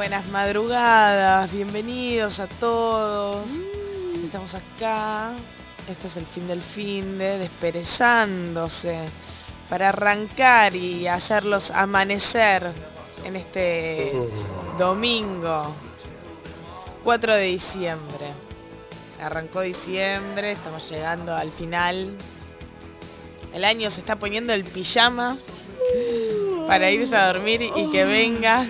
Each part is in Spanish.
Buenas madrugadas, bienvenidos a todos. Estamos acá. Este es el fin del finde, desperezándose para arrancar y hacerlos amanecer en este domingo 4 de diciembre. Arrancó diciembre, estamos llegando al final. El año se está poniendo el pijama para irse a dormir y que venga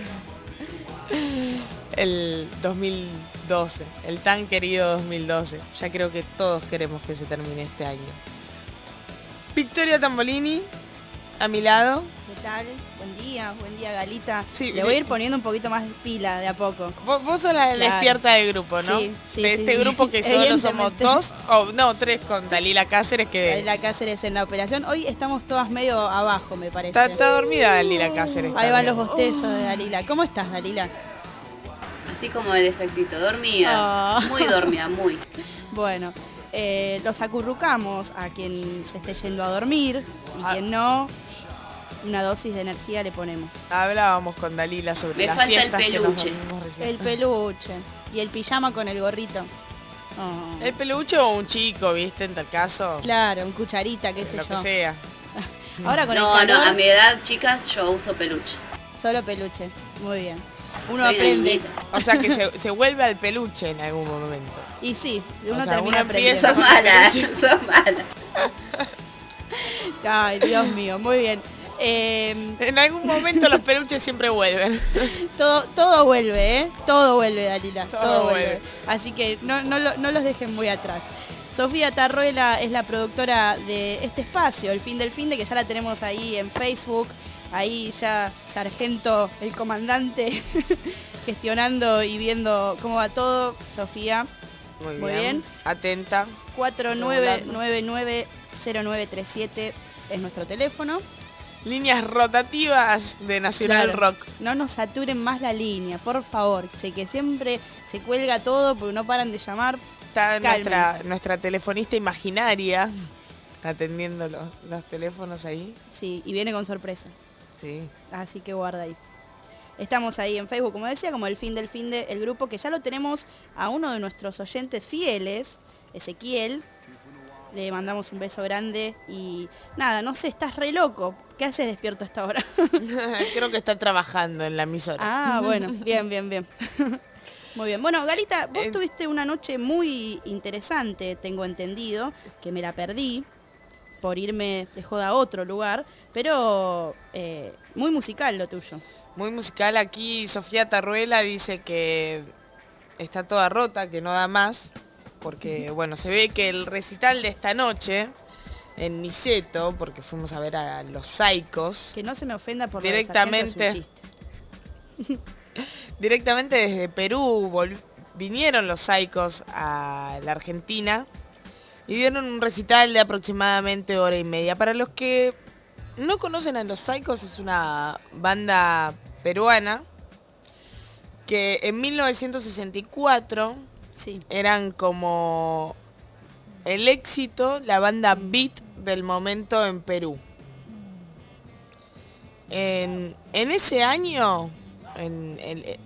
el 2012, el tan querido 2012. Ya creo que todos queremos que se termine este año. Victoria Tambolini, a mi lado. ¿Qué tal? Buen día Galita. Sí, le voy a ir poniendo un poquito más de pila de a poco. Vos sos la despierta del grupo, ¿no? Sí, de este grupo que solo somos dos, tres con Dalila Cáceres que... Dalila Cáceres en la operación. Hoy estamos todas medio abajo, me parece. Está dormida Dalila Cáceres. Ahí van los bostezos de Dalila. ¿Cómo estás, Dalila? Así como de defectito, dormida, muy dormida, muy. Bueno, los acurrucamos a quien se esté yendo a dormir y quien no, una dosis de energía le ponemos. Hablábamos con Dalila sobre Me las falta siestas el que nos peluche. dormimos recién. El peluche y el pijama con el gorrito. El peluche o un chico, ¿viste? En tal caso. Claro, un cucharita, qué sé Lo yo. que sea. Ahora con No, el calor, a mi edad, chicas, yo uso peluche. solo peluche. Muy bien. Uno Soy una aprende. niñita. O sea que se vuelve al peluche en algún momento. Y sí, uno O sea, termina uno empieza- aprendiendo. Sos mala, sos mala. Ay, Dios mío, muy bien. En algún momento los peluches siempre vuelven. Todo vuelve, ¿eh? Todo vuelve, Dalila. Todo Todo vuelve. vuelve. Así que no los dejen muy atrás. Sofía Tarruela es la productora de este espacio, El Fin del Finde, que ya la tenemos ahí en Facebook. Ahí ya Sargento, el comandante, gestionando y viendo cómo va todo. Sofía, Muy Muy bien. bien. Atenta. 4999-0937 es nuestro teléfono. Líneas rotativas de Nacional Claro. Rock. No nos saturen más la línea, por favor. Che, que siempre se cuelga todo porque no paran de llamar. Está Cálmense. nuestra telefonista imaginaria atendiendo los teléfonos ahí. Sí, y viene con sorpresa. Sí. Así que guarda ahí. Estamos ahí en Facebook, como decía, como El Fin del Finde, el grupo que ya lo tenemos a uno de nuestros oyentes fieles, Ezequiel. Le mandamos un beso grande y nada, no sé, estás re loco. ¿Qué haces despierto a esta hora? Creo que está trabajando en la emisora. Ah, bueno, bien. Muy bien. Bueno, Galita, vos tuviste una noche muy interesante, tengo entendido, que me la perdí por irme de joda a otro lugar, pero muy musical lo tuyo. Muy musical aquí. Sofía Tarruela dice que está toda rota, que no da más. Porque, bueno, se ve que el recital de esta noche en Niceto, porque fuimos a ver a los Saicos, Que no se me ofenda por Directamente. lo de Sargento, es un chiste. directamente desde Perú vinieron los Saicos a la Argentina y dieron un recital de aproximadamente hora y media. Para los que no conocen a los Saicos, es una banda peruana que en 1964 Sí. eran como el éxito, la banda beat del momento en Perú. En ese año, en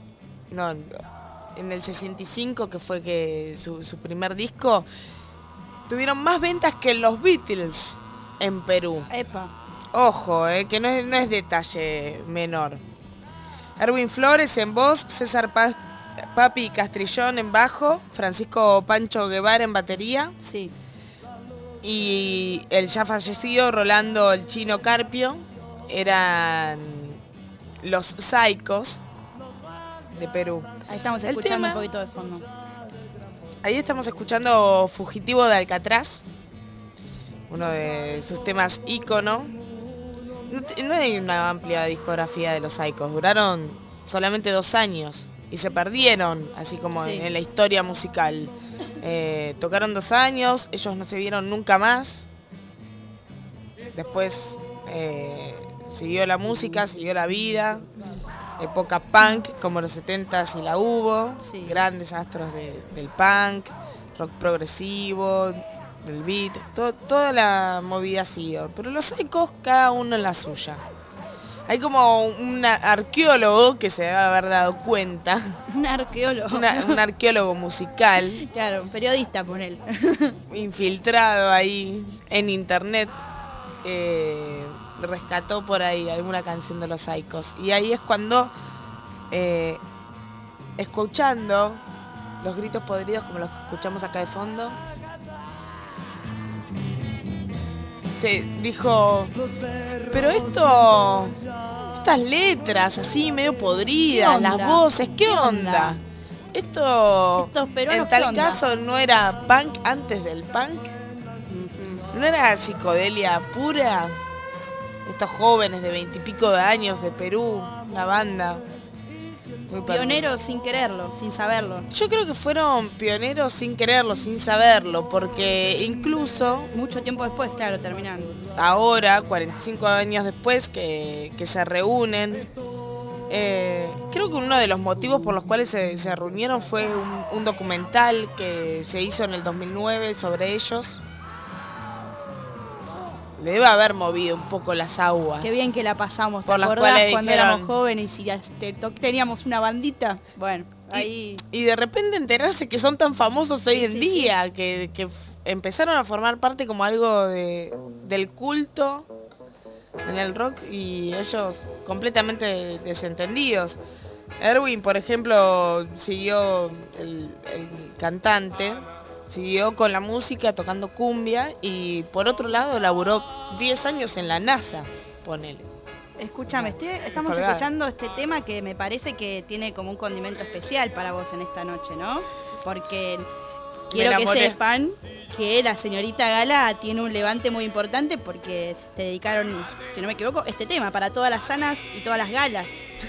el 65, que fue que su primer disco, tuvieron más ventas que los Beatles en Perú. Epa. Ojo, que no es detalle menor. Erwin Flores en voz, César Papi Castrillón en bajo, Francisco Pancho Guevara en batería Sí. y el ya fallecido Rolando el Chino Carpio. Eran los Saicos de Perú. Ahí estamos El escuchando tema- un poquito de fondo. Ahí estamos escuchando Fugitivo de Alcatraz, uno de sus temas ícono. No hay una amplia discografía de los Saicos, duraron solamente 2 años y se perdieron, así como Sí. en la historia musical. Tocaron 2 años, ellos no se vieron nunca más. Después siguió la música, siguió la vida. Época punk, como los 70s y la hubo. Sí. Grandes astros del punk, rock progresivo, del beat, toda la movida siguió. Pero los Saicos, cada uno en la suya. Hay como un arqueólogo que se debe haber dado cuenta. Un arqueólogo. Un arqueólogo musical. Claro, un periodista, ponele. Infiltrado ahí en internet. Rescató por ahí alguna canción de los Psychos. Y ahí es cuando, escuchando los gritos podridos como los que escuchamos acá de fondo, se dijo, pero estas letras así medio podridas, las voces, ¿qué onda? Estos peruanos, en tal ¿qué onda? caso no era punk antes del punk, no era psicodelia pura. Estos jóvenes de 20 y pico de años de Perú, la banda. Pioneros sin quererlo, sin saberlo. Yo creo que fueron pioneros sin quererlo, sin saberlo, porque incluso Mucho tiempo después, claro, terminan. ahora, 45 años después que se reúnen, creo que uno de los motivos por los cuales se reunieron fue un documental que se hizo en el 2009 sobre ellos. Le debe haber movido un poco las aguas. Qué bien que la pasamos, ¿te Por las acordás cuales cuando dijeron- éramos jóvenes y teníamos una bandita? Bueno, ahí... Y de repente enterarse que son tan famosos hoy en sí, día, que empezaron a formar parte como algo del culto en el rock y ellos completamente desentendidos. Erwin, por ejemplo, siguió el cantante, siguió con la música tocando cumbia y por otro lado laburó 10 años en la NASA, ponele. Escúchame, estamos Colgada. escuchando este tema que me parece que tiene como un condimento especial para vos en esta noche, ¿no? Porque quiero que enamoré. sepan que la señorita Gala tiene un levante muy importante porque te dedicaron, si no me equivoco, este tema para todas las sanas y todas las galas.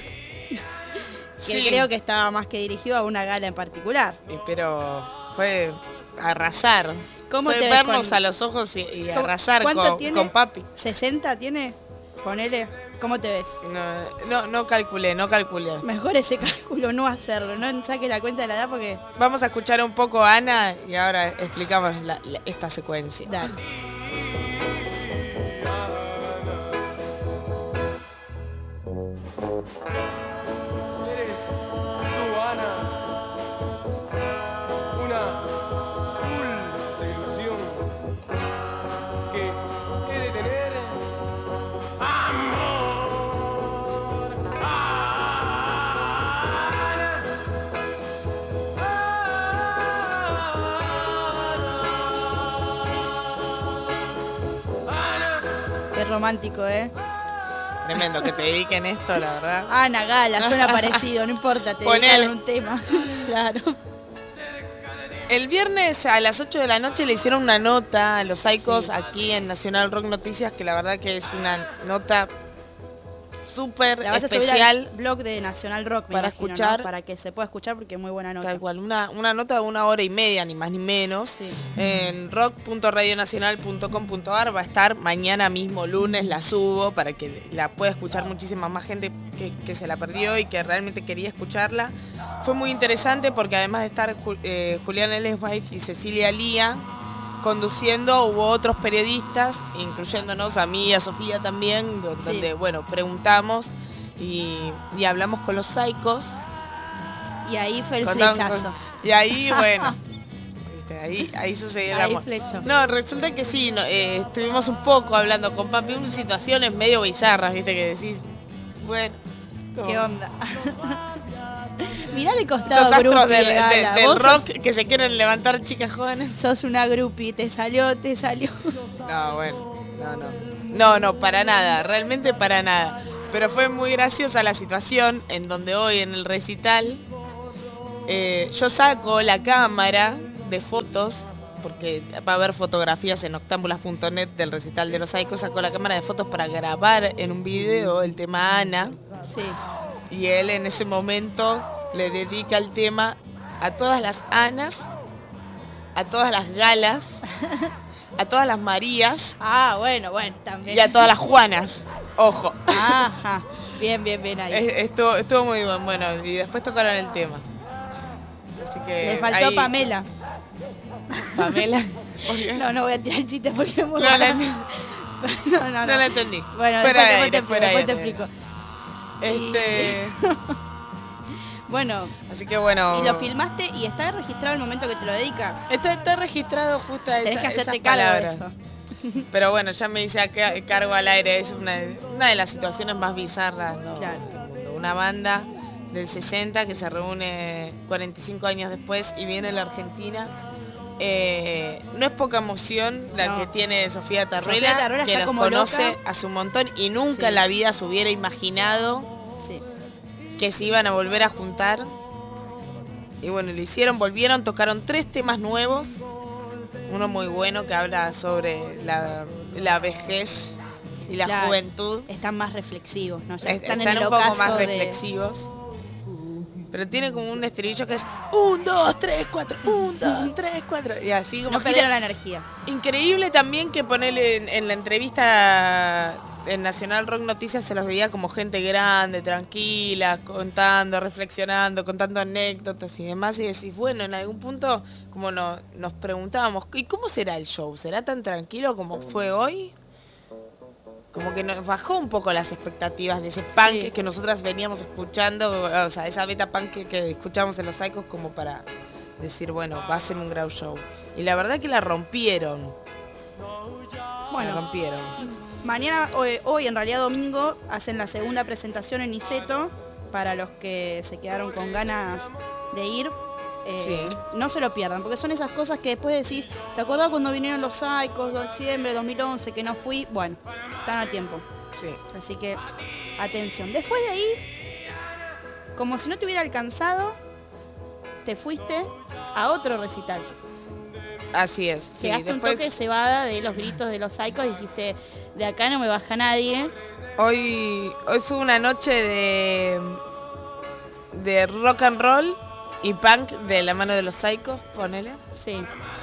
Que Sí. creo que estaba más que dirigido a una gala en particular. Pero fue arrasar. ¿Cómo Fue te ves vernos con- a los ojos y ¿Cómo- arrasar cuánto tiene? con papi. ¿60 tiene? Ponele, ¿cómo te ves? No calculé. Mejor ese cálculo, no hacerlo, no saque la cuenta de la edad porque... Vamos a escuchar un poco a Ana y ahora explicamos esta secuencia. Dale. Eres tú, Ana, una dulce ilusión que he de tener amor. Ana, Ana, Qué romántico, ¿eh? Tremendo que te dediquen esto, la verdad. Ana Gala, suena parecido, no importa, te Ponele. dedicaron un tema. Claro. El viernes a las 8 de la noche le hicieron una nota a los Psychos aquí en Nacional Rock Noticias, que la verdad que es una nota súper La vas a subir especial. al blog de Nacional Rock, me para imagino, ¿no? escuchar. Para que se pueda escuchar porque es muy buena nota. Tal cual, una nota de 1 hora y media, ni más ni menos, Sí. en rock.radionacional.com.ar. Va a estar mañana mismo, lunes, la subo para que la pueda escuchar muchísima más gente que se la perdió y que realmente quería escucharla. Fue muy interesante porque además de estar Julián Ellensweig y Cecilia Lía conduciendo, hubo otros periodistas, incluyéndonos a mí y a Sofía también, donde bueno, preguntamos y hablamos con los Psychos. Y ahí fue el Contamos flechazo. con- Y ahí, bueno, viste, ahí sucedió el Ahí amor. flechó. No, resulta que sí, estuvimos un poco hablando con papi, unas situaciones medio bizarras, viste, que decís, bueno, como ¿Qué onda? Mirá el costado los astros groupie del, de Gala. del Vos rock que se quieren levantar chicas jóvenes. sos una groupie, te salió. No, bueno, no, para nada, realmente para nada. Pero fue muy graciosa la situación en donde hoy en el recital yo saco la cámara de fotos, porque va a haber fotografías en octámbulas.net del recital de los Psychos, saco la cámara de fotos para grabar en un video el tema Ana, Sí. y él en ese momento le dedica el tema a todas las Anas, a todas las Galas, a todas las Marías Ah, bueno, también. y a todas las Juanas. Ojo. Ajá. Bien ahí. Estuvo muy bueno y después tocaron el tema. Así que Le faltó ahí- Pamela. Pamela. No voy a tirar el chiste porque es muy No la malo. entendí. No. No la entendí. Bueno, Fuera de después aire, te fuera explico, de después te aire. explico. Bueno, así que bueno. y lo filmaste y está registrado el momento que te lo dedica. Está registrado justo a Tenés que esas hacerte cargo de palabras. eso. Pero bueno, ya me hice cargo al aire. Es una de las situaciones más bizarras, ¿no? Claro. del mundo. Una banda del 60 que se reúne 45 años después y viene a la Argentina. No es poca emoción la No. que tiene Sofía Taruela, Sofía Taruela que está nos como conoce loca. hace un montón y nunca Sí. en la vida se hubiera imaginado Sí. que se iban a volver a juntar. Y bueno, lo hicieron, volvieron, tocaron 3 temas nuevos. Uno muy bueno que habla sobre la vejez y la Claro, juventud. Están más reflexivos, ¿no? Ya están Están en el un poco ocaso más de... reflexivos. Pero tiene como un estribillo que es 1, 2, 3, 4, 1, 2, 3, 4. Y así como No perdieron la energía. increíble también que ponerle en la entrevista en Nacional Rock Noticias se los veía como gente grande, tranquila, contando, reflexionando, contando anécdotas y demás. Y decís, bueno, en algún punto como nos preguntábamos, ¿y cómo será el show? ¿Será tan tranquilo como fue hoy? Como que nos bajó un poco las expectativas de ese punk Sí. que nosotras veníamos escuchando, o sea, esa beta punk que escuchamos en los Psychos como para decir, bueno, va a ser un gran show. Y la verdad que la rompieron. La Bueno, rompieron. mañana, hoy en realidad domingo, hacen la segunda presentación en Niceto para los que se quedaron con ganas de ir. Sí. No se lo pierdan, porque son esas cosas que después decís, ¿te acuerdas cuando vinieron los Psychos en diciembre de 2011 que no fui? Bueno, están a tiempo. Sí. Así que, atención. Después de ahí, como si no te hubiera alcanzado, te fuiste a otro recital. Así es. Sí, Llegaste un después, toque de cebada de los gritos de los Psychos y dijiste, de acá no me baja nadie. hoy fue una noche de rock and roll y punk de la mano de los Psychos, ponele. Sí.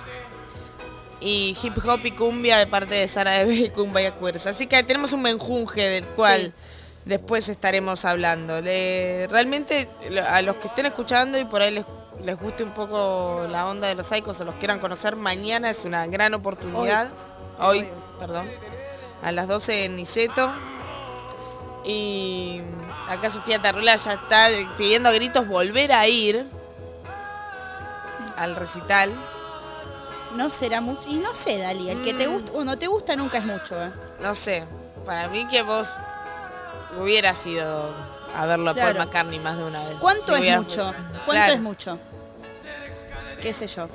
Y hip hop y cumbia de parte de Sara Eve y Cumbia Queers. Así que tenemos un menjunje del cual después estaremos hablando. Realmente a los que estén escuchando y por ahí les guste un poco la onda de los Psychos o los quieran conocer, mañana es una gran oportunidad. Hoy, perdón. A las 12 en Niceto. Y acá Sofía Taruela ya está pidiendo a gritos volver a ir al recital. No será mucho. Y no sé, Dali, el que te gusta o no te gusta nunca es mucho, ¿eh? No sé, para mí que vos hubieras ido a verlo a Paul Claro. McCartney más de una vez. ¿Cuánto Si es hubieras- mucho? ¿Cuánto Claro. es mucho? ¿Qué sé yo?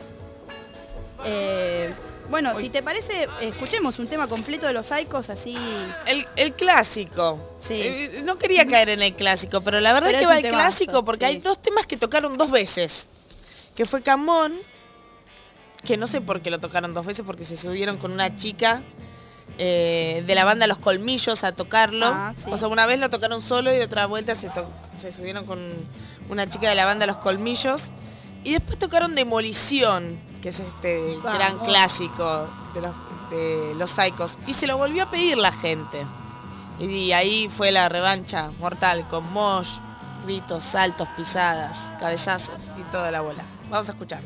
Bueno, si te parece, escuchemos un tema completo de los Psychos, así... El clásico. Sí. No quería caer en el clásico, pero la verdad Pero es que es va un el temazo, clásico porque sí. hay 2 temas que tocaron 2 veces. Que fue Camón, que no sé por qué lo tocaron 2 veces, porque se subieron con una chica de la banda Los Colmillos a tocarlo. Ah, sí. O sea, una vez lo tocaron solo y otra vuelta se subieron con una chica de la banda Los Colmillos. Y después tocaron Demolición, que es este Vamos. gran clásico de los Psychos. Y se lo volvió a pedir la gente. Y ahí fue la revancha mortal con mosh, gritos, saltos, pisadas, cabezazos y toda la bola. Vamos a escuchar.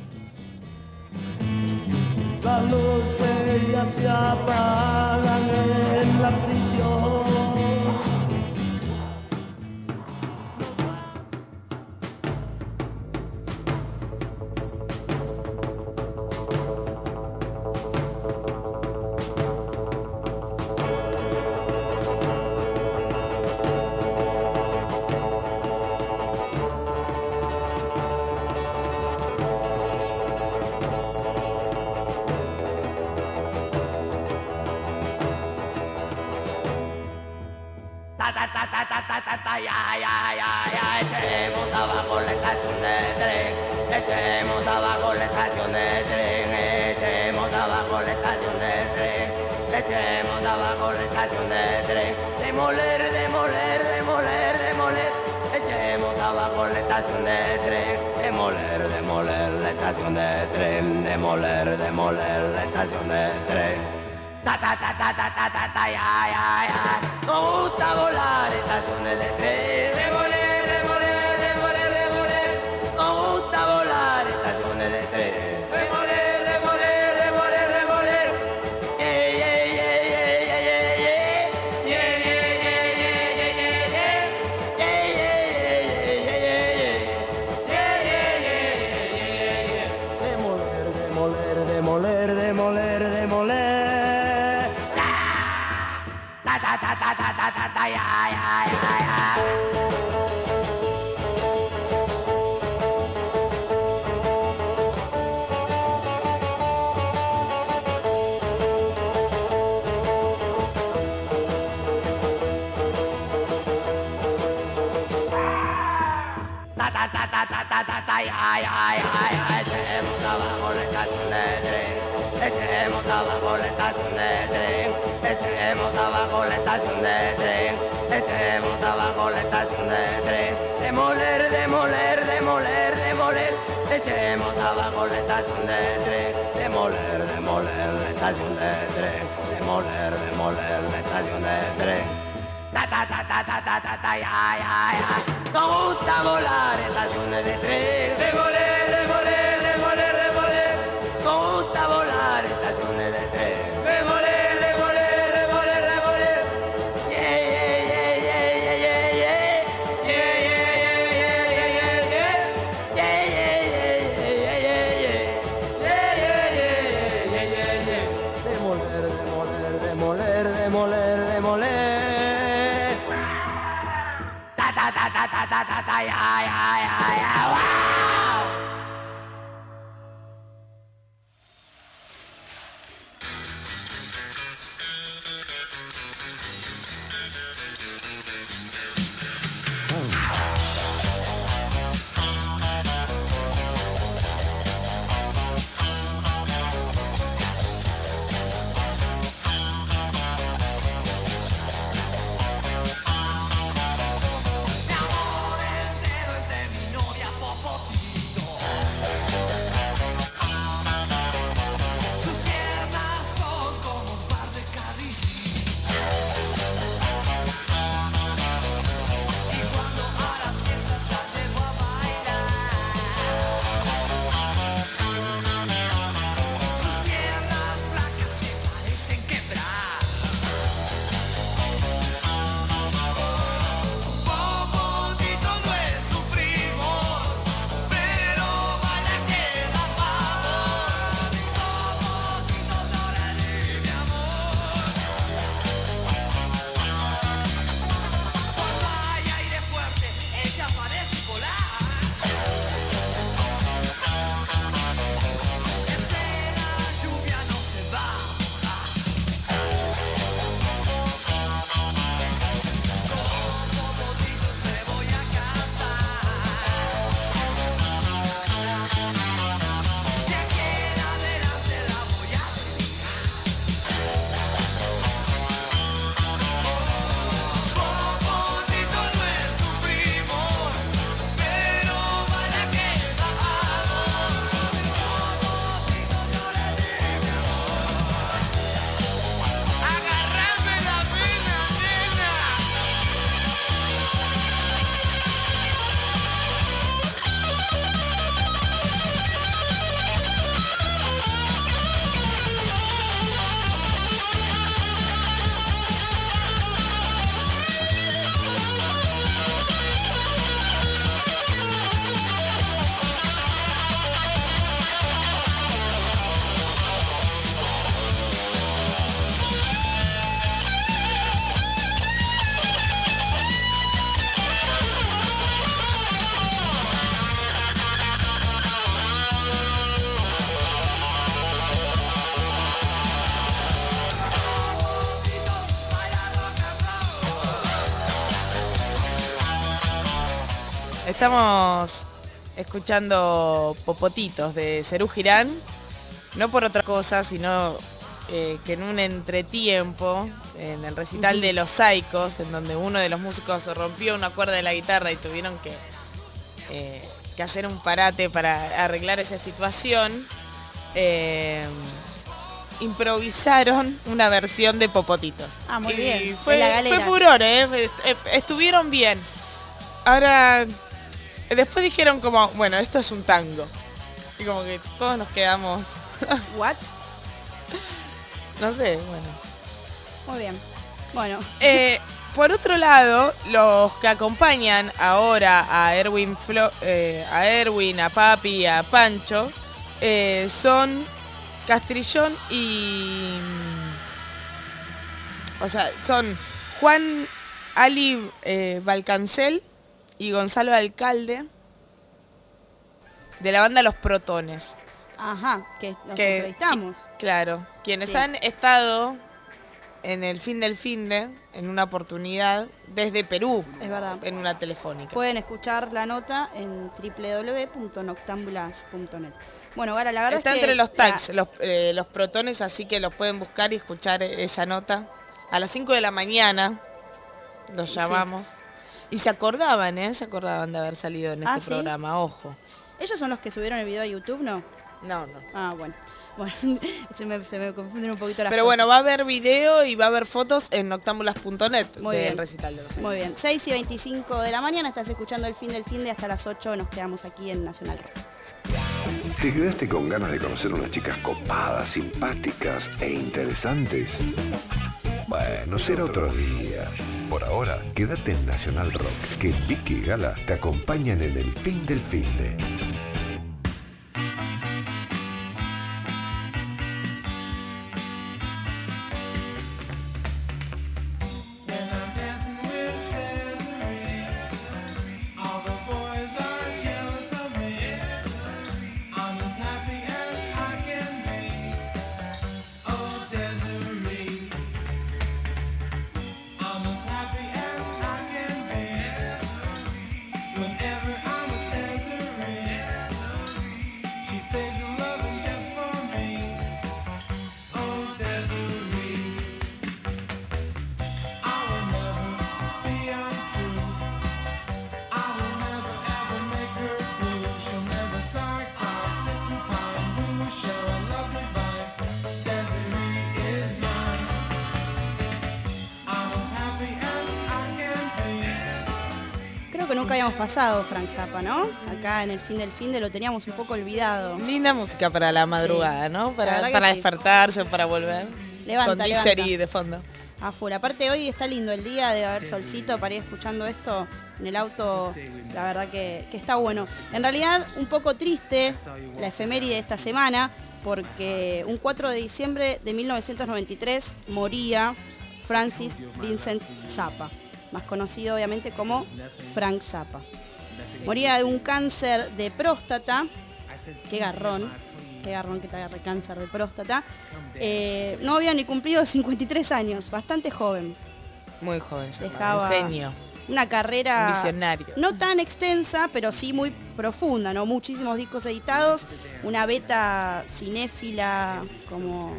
Las luces ya se apagan en la prisión. Ta ta ta ta ta ta ta ta ya ya ya ya, echemos abajo la estación de tren, echemos abajo la estación de tren, echemos abajo la estación de tren, echemos abajo la estación de tren, demoler, demoler, demoler, demoler, echemos abajo la estación de tren, demoler, demoler la estación de tren, demoler, demoler la estación de tren. Ta ta ta ta ta ta ta ta ya ya ya. Nos gusta volar estaciones de tren. Demoler, demoler, demoler, demoler. Nos gusta volar estaciones de tren. Demoler, demoler, demoler, demoler. Yeah, yeah, yeah, yeah, yeah, yeah, yeah. Yeah, yeah, yeah, yeah, yeah, yeah, yeah. Yeah, demoler, demoler, demoler. Ta ta ta ta ta ta ta ta ya ya ya ya. Ta ta ta ta ta ta ta ta ya ya ya ya. Echemos abajo la estación de tren. Echemos abajo la estación de tren. Echemos abajo la estación de tren. Echemos abajo la estación de tren. Demoler, demoler, demoler, demoler. Echemos abajo la estación de tren. Demoler, demoler la estación de tren. Demoler, demoler la estación de tren. Ta ta ta ta ta ta ta ta ya ya ya. Nos gusta volar estaciones de tren. Demoler, demoler, demoler, demoler. Nos gusta volar estaciones de tren. Demoler, demoler, demoler, demoler. Yeah, yeah, yeah, yeah, yeah, yeah. Yeah, yeah, yeah, yeah, yeah, yeah. Yeah, yeah, yeah, yeah, yeah, yeah. Yeah, yeah, yeah, yeah, yeah, yeah. Demoler, demoler, demoler, demoler, demoler. Ta ta ta ta ta ta ta ta ya ya ya ya. Wow. Estamos escuchando Popotitos de Serú Girán, no por otra cosa, sino que en un entretiempo, en el recital de Los Saicos, en donde uno de los músicos rompió una cuerda de la guitarra y tuvieron que hacer un parate para arreglar esa situación, improvisaron una versión de Popotitos. Ah, muy bien. Fue furor, estuvieron bien. Ahora, después dijeron como, bueno, esto es un tango. Y como que todos nos quedamos... ¿What? No sé, bueno. Muy bien. Bueno. Por otro lado, los que acompañan ahora a Erwin, a Papi y a Pancho, son Castrillón y... O sea, son Juan Ali Valcancel y Gonzalo Alcalde de la banda Los Protones. Ajá, que nos Que- entrevistamos. Claro, quienes Sí. han estado en el fin del finde, en una oportunidad, desde Perú, Es verdad. en una telefónica. Pueden escuchar la nota en www.noctambulas.net. Bueno, Gara, la verdad Está es que... entre los tags, los protones, así que los pueden buscar y escuchar esa nota. A las 5 de la mañana los Sí. llamamos. Y se acordaban, ¿eh? Se acordaban de haber salido en este ¿sí? programa, ojo. ¿Ellos son los que subieron el video a YouTube, no? No, no. Ah, bueno. Bueno, se me confunden un poquito las Pero cosas. bueno, va a haber video y va a haber fotos en noctambulas.net Muy del bien. recital de los Muy bien, 6:25 de la mañana, estás escuchando el fin del fin de hasta las 8 nos quedamos aquí en Nacional Rock. ¿Te quedaste con ganas de conocer unas chicas copadas, simpáticas e interesantes? Bueno, será otro día. Por ahora, quédate en Nacional Rock, que Vicky y Gala te acompañan en el fin del finde. Creo que nunca habíamos pasado Frank Zappa, ¿no? Acá en el fin del fin de lo teníamos un poco olvidado. Linda música para la madrugada, Sí. ¿no? La Para, verdad que para sí. despertarse o para volver. Levanta, Con Misery levanta. de fondo. Afuera. Aparte hoy está lindo el día, debe haber solcito para ir escuchando esto en el auto, la verdad que está bueno. En realidad un poco triste la efeméride de esta semana, porque un 4 de diciembre de 1993 moría Francis Vincent Zappa, más conocido obviamente como Frank Zappa. Moría de un cáncer de próstata, qué garrón que te agarre cáncer de próstata. No había ni cumplido 53 años, bastante joven. Muy joven, Zappa, Dejaba un genio. una carrera Un visionario. no tan extensa, pero sí muy profunda, ¿no? Muchísimos discos editados, una beta cinéfila, como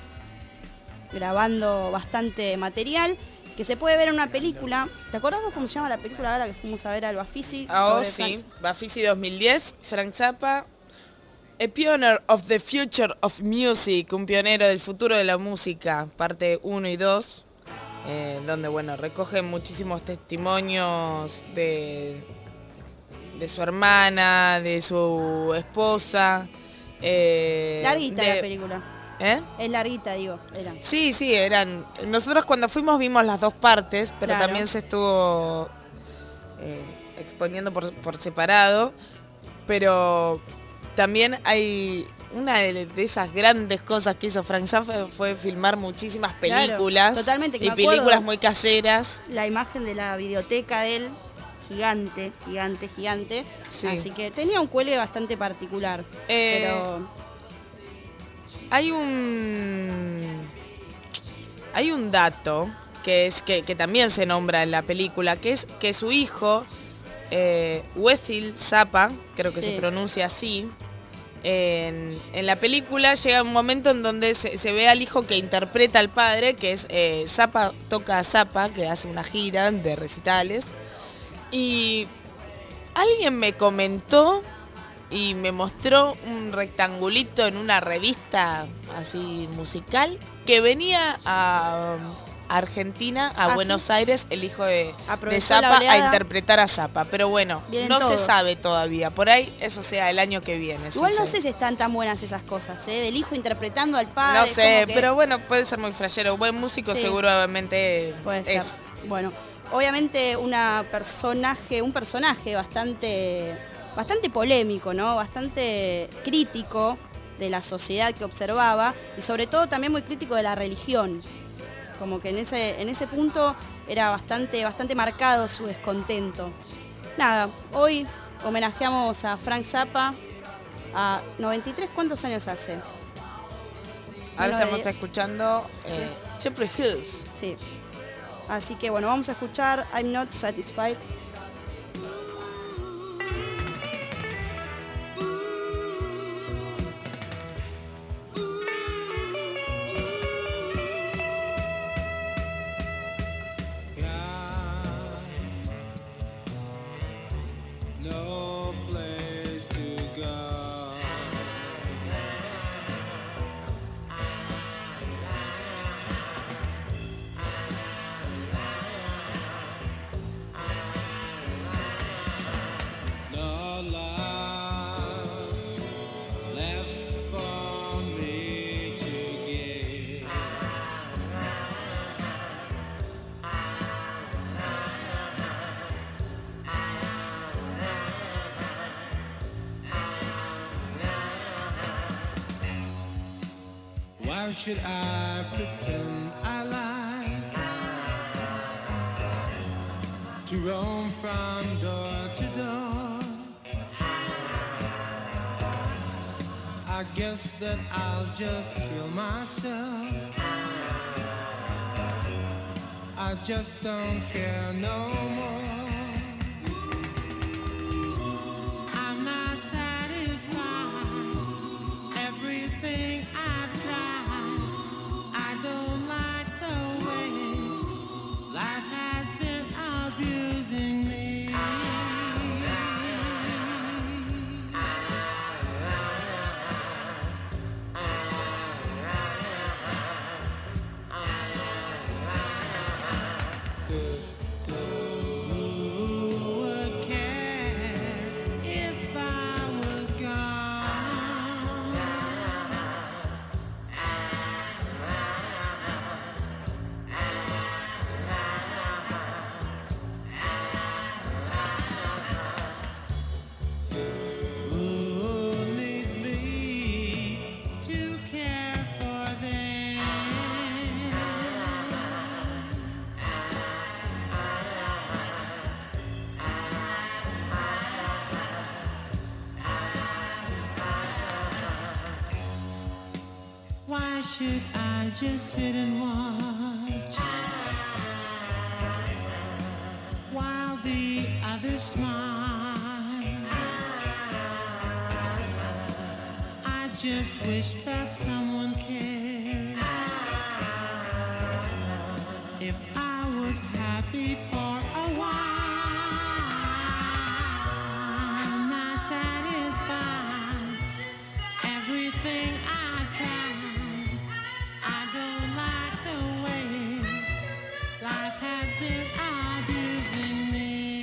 grabando bastante material, que se puede ver en una película. ¿Te acordás vos cómo se llama la película ahora que fuimos a ver al Bafisi? Ah, sobre sí, Frank? Bafisi 2010, Frank Zappa, A Pioneer of the Future of Music, un pionero del futuro de la música, parte 1 y 2, donde bueno, recoge muchísimos testimonios de su hermana, de su esposa. Larguita de- la película. ¿Eh? Es larguita, digo. Era. Sí, sí, eran. Nosotros cuando fuimos vimos las dos partes, pero Claro. también se estuvo exponiendo por separado. Pero también hay una de esas grandes cosas que hizo Frank Zappa fue filmar muchísimas Claro, películas totalmente, que y me acuerdo. películas muy caseras. La imagen de la videoteca de él, gigante, gigante, gigante. Sí. Así que tenía un cuelgue bastante particular. Pero Hay un dato que es que también se nombra en la película, que es que su hijo, Wethil Zappa, creo que Sí. se pronuncia así, en la película llega un momento en donde se ve al hijo que interpreta al padre, que es Zappa toca a Zappa, que hace una gira de recitales. Y alguien me comentó y me mostró un rectangulito en una revista así musical que venía a Argentina, a ¿Ah, Buenos sí? Aires, el hijo de Aprovechó la Zappa a oleada. interpretar a Zappa. Pero bueno, Vienen no se todos. sabe todavía. Por ahí eso sea el año que viene. igual sí no sé. sé si están tan buenas esas cosas, ¿eh? Del hijo interpretando al padre. No es sé, como que pero bueno, puede ser muy flashero. Buen músico Sí. seguramente puede ser. es. Bueno, obviamente un personaje bastante polémico, ¿no? Bastante crítico de la sociedad que observaba y sobre todo también muy crítico de la religión. Como que en ese punto era bastante marcado su descontento. Nada, hoy homenajeamos a Frank Zappa a 93, ¿cuántos años hace? Ahora estamos escuchando Cypress Hills. Sí. Así que bueno, vamos a escuchar I'm Not Satisfied. Why should I pretend I like to roam from door to door? I guess that I'll just kill myself. I just don't care no more. I'm not satisfied. Everything I've tried, I don't like the way life has been abusing me. Who would care if I was gone? Who needs me to care for them? Why should I just sit and watch while the others smile? I just wish that someone cared if I was happy for a while. I'm not satisfied. Everything I tried, I don't like the way life has been abusing me.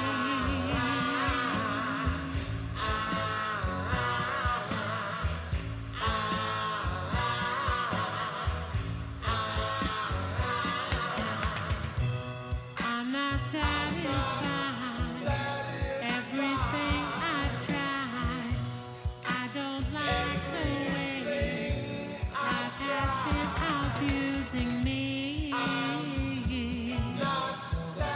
I'm not satisfied. Everything I've tried, I don't like the way life has been abusing me. I'm not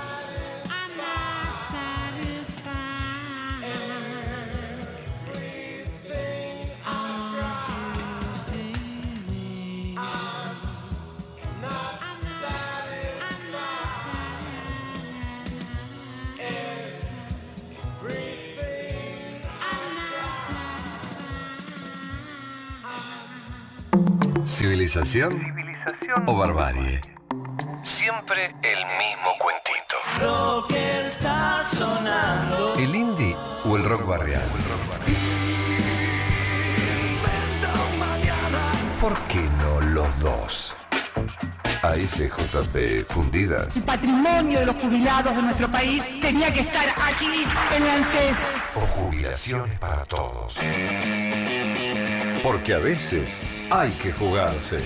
satisfied. Everything abusing me. I'm not satisfied. ¿Civilización o barbarie? Siempre el mismo cuentito. Rock está sonando. ¿El indie o el rock barrial? ¿Por qué no los dos? AFJP Fundidas. El patrimonio de los jubilados de nuestro país tenía que estar aquí en el ANSES. O jubilaciones para todos. Porque a veces hay que jugarse.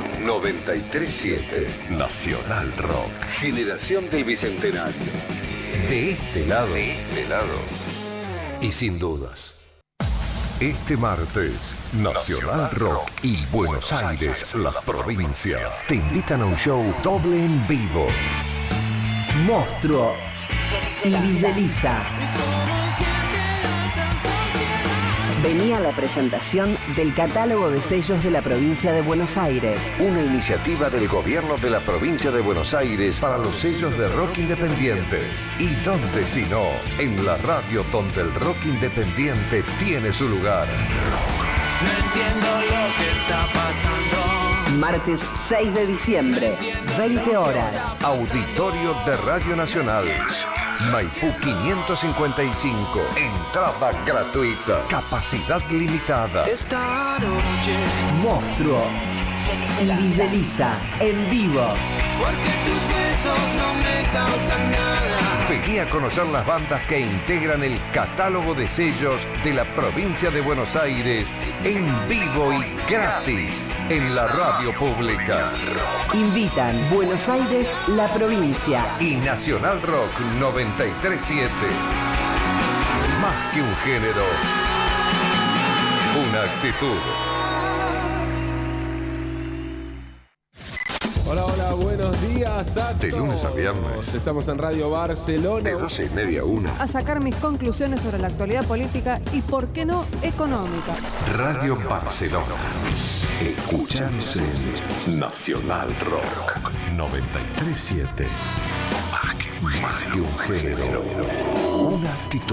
93.7 Nacional Rock. Generación del Bicentenario. De este lado. Y sin dudas. Este martes, Nacional Rock y Buenos Aires, las provincias, te invitan a un show doble en vivo. Monstruo y Villeliza. Vení a la presentación del catálogo de sellos de la provincia de Buenos Aires. Una iniciativa del gobierno de la provincia de Buenos Aires para los sellos de rock independientes. ¿Y dónde si no? En la radio donde el rock independiente tiene su lugar. No entiendo lo que está pasando. Martes 6 de diciembre, 20 horas. Auditorio de Radio Nacional. Maipú 555. Entrada gratuita. Capacidad limitada. Esta noche, Monstruo y Villeliza en vivo. porque tus besos no me causan nada. Vení a conocer las bandas que integran el catálogo de sellos de la provincia de Buenos Aires en vivo y gratis en la radio pública. Invitan Buenos Aires, la provincia. Y Nacional Rock 937. Más que un género, una actitud. Hola, hola, buenos días a De lunes a todos. viernes. Estamos en Radio Barcelona. De 12:30 a 1. A sacar mis conclusiones sobre la actualidad política y, por qué no, económica. Radio Barcelona. Escuchanos en Nacional Rock 937. Más que un género, una actitud.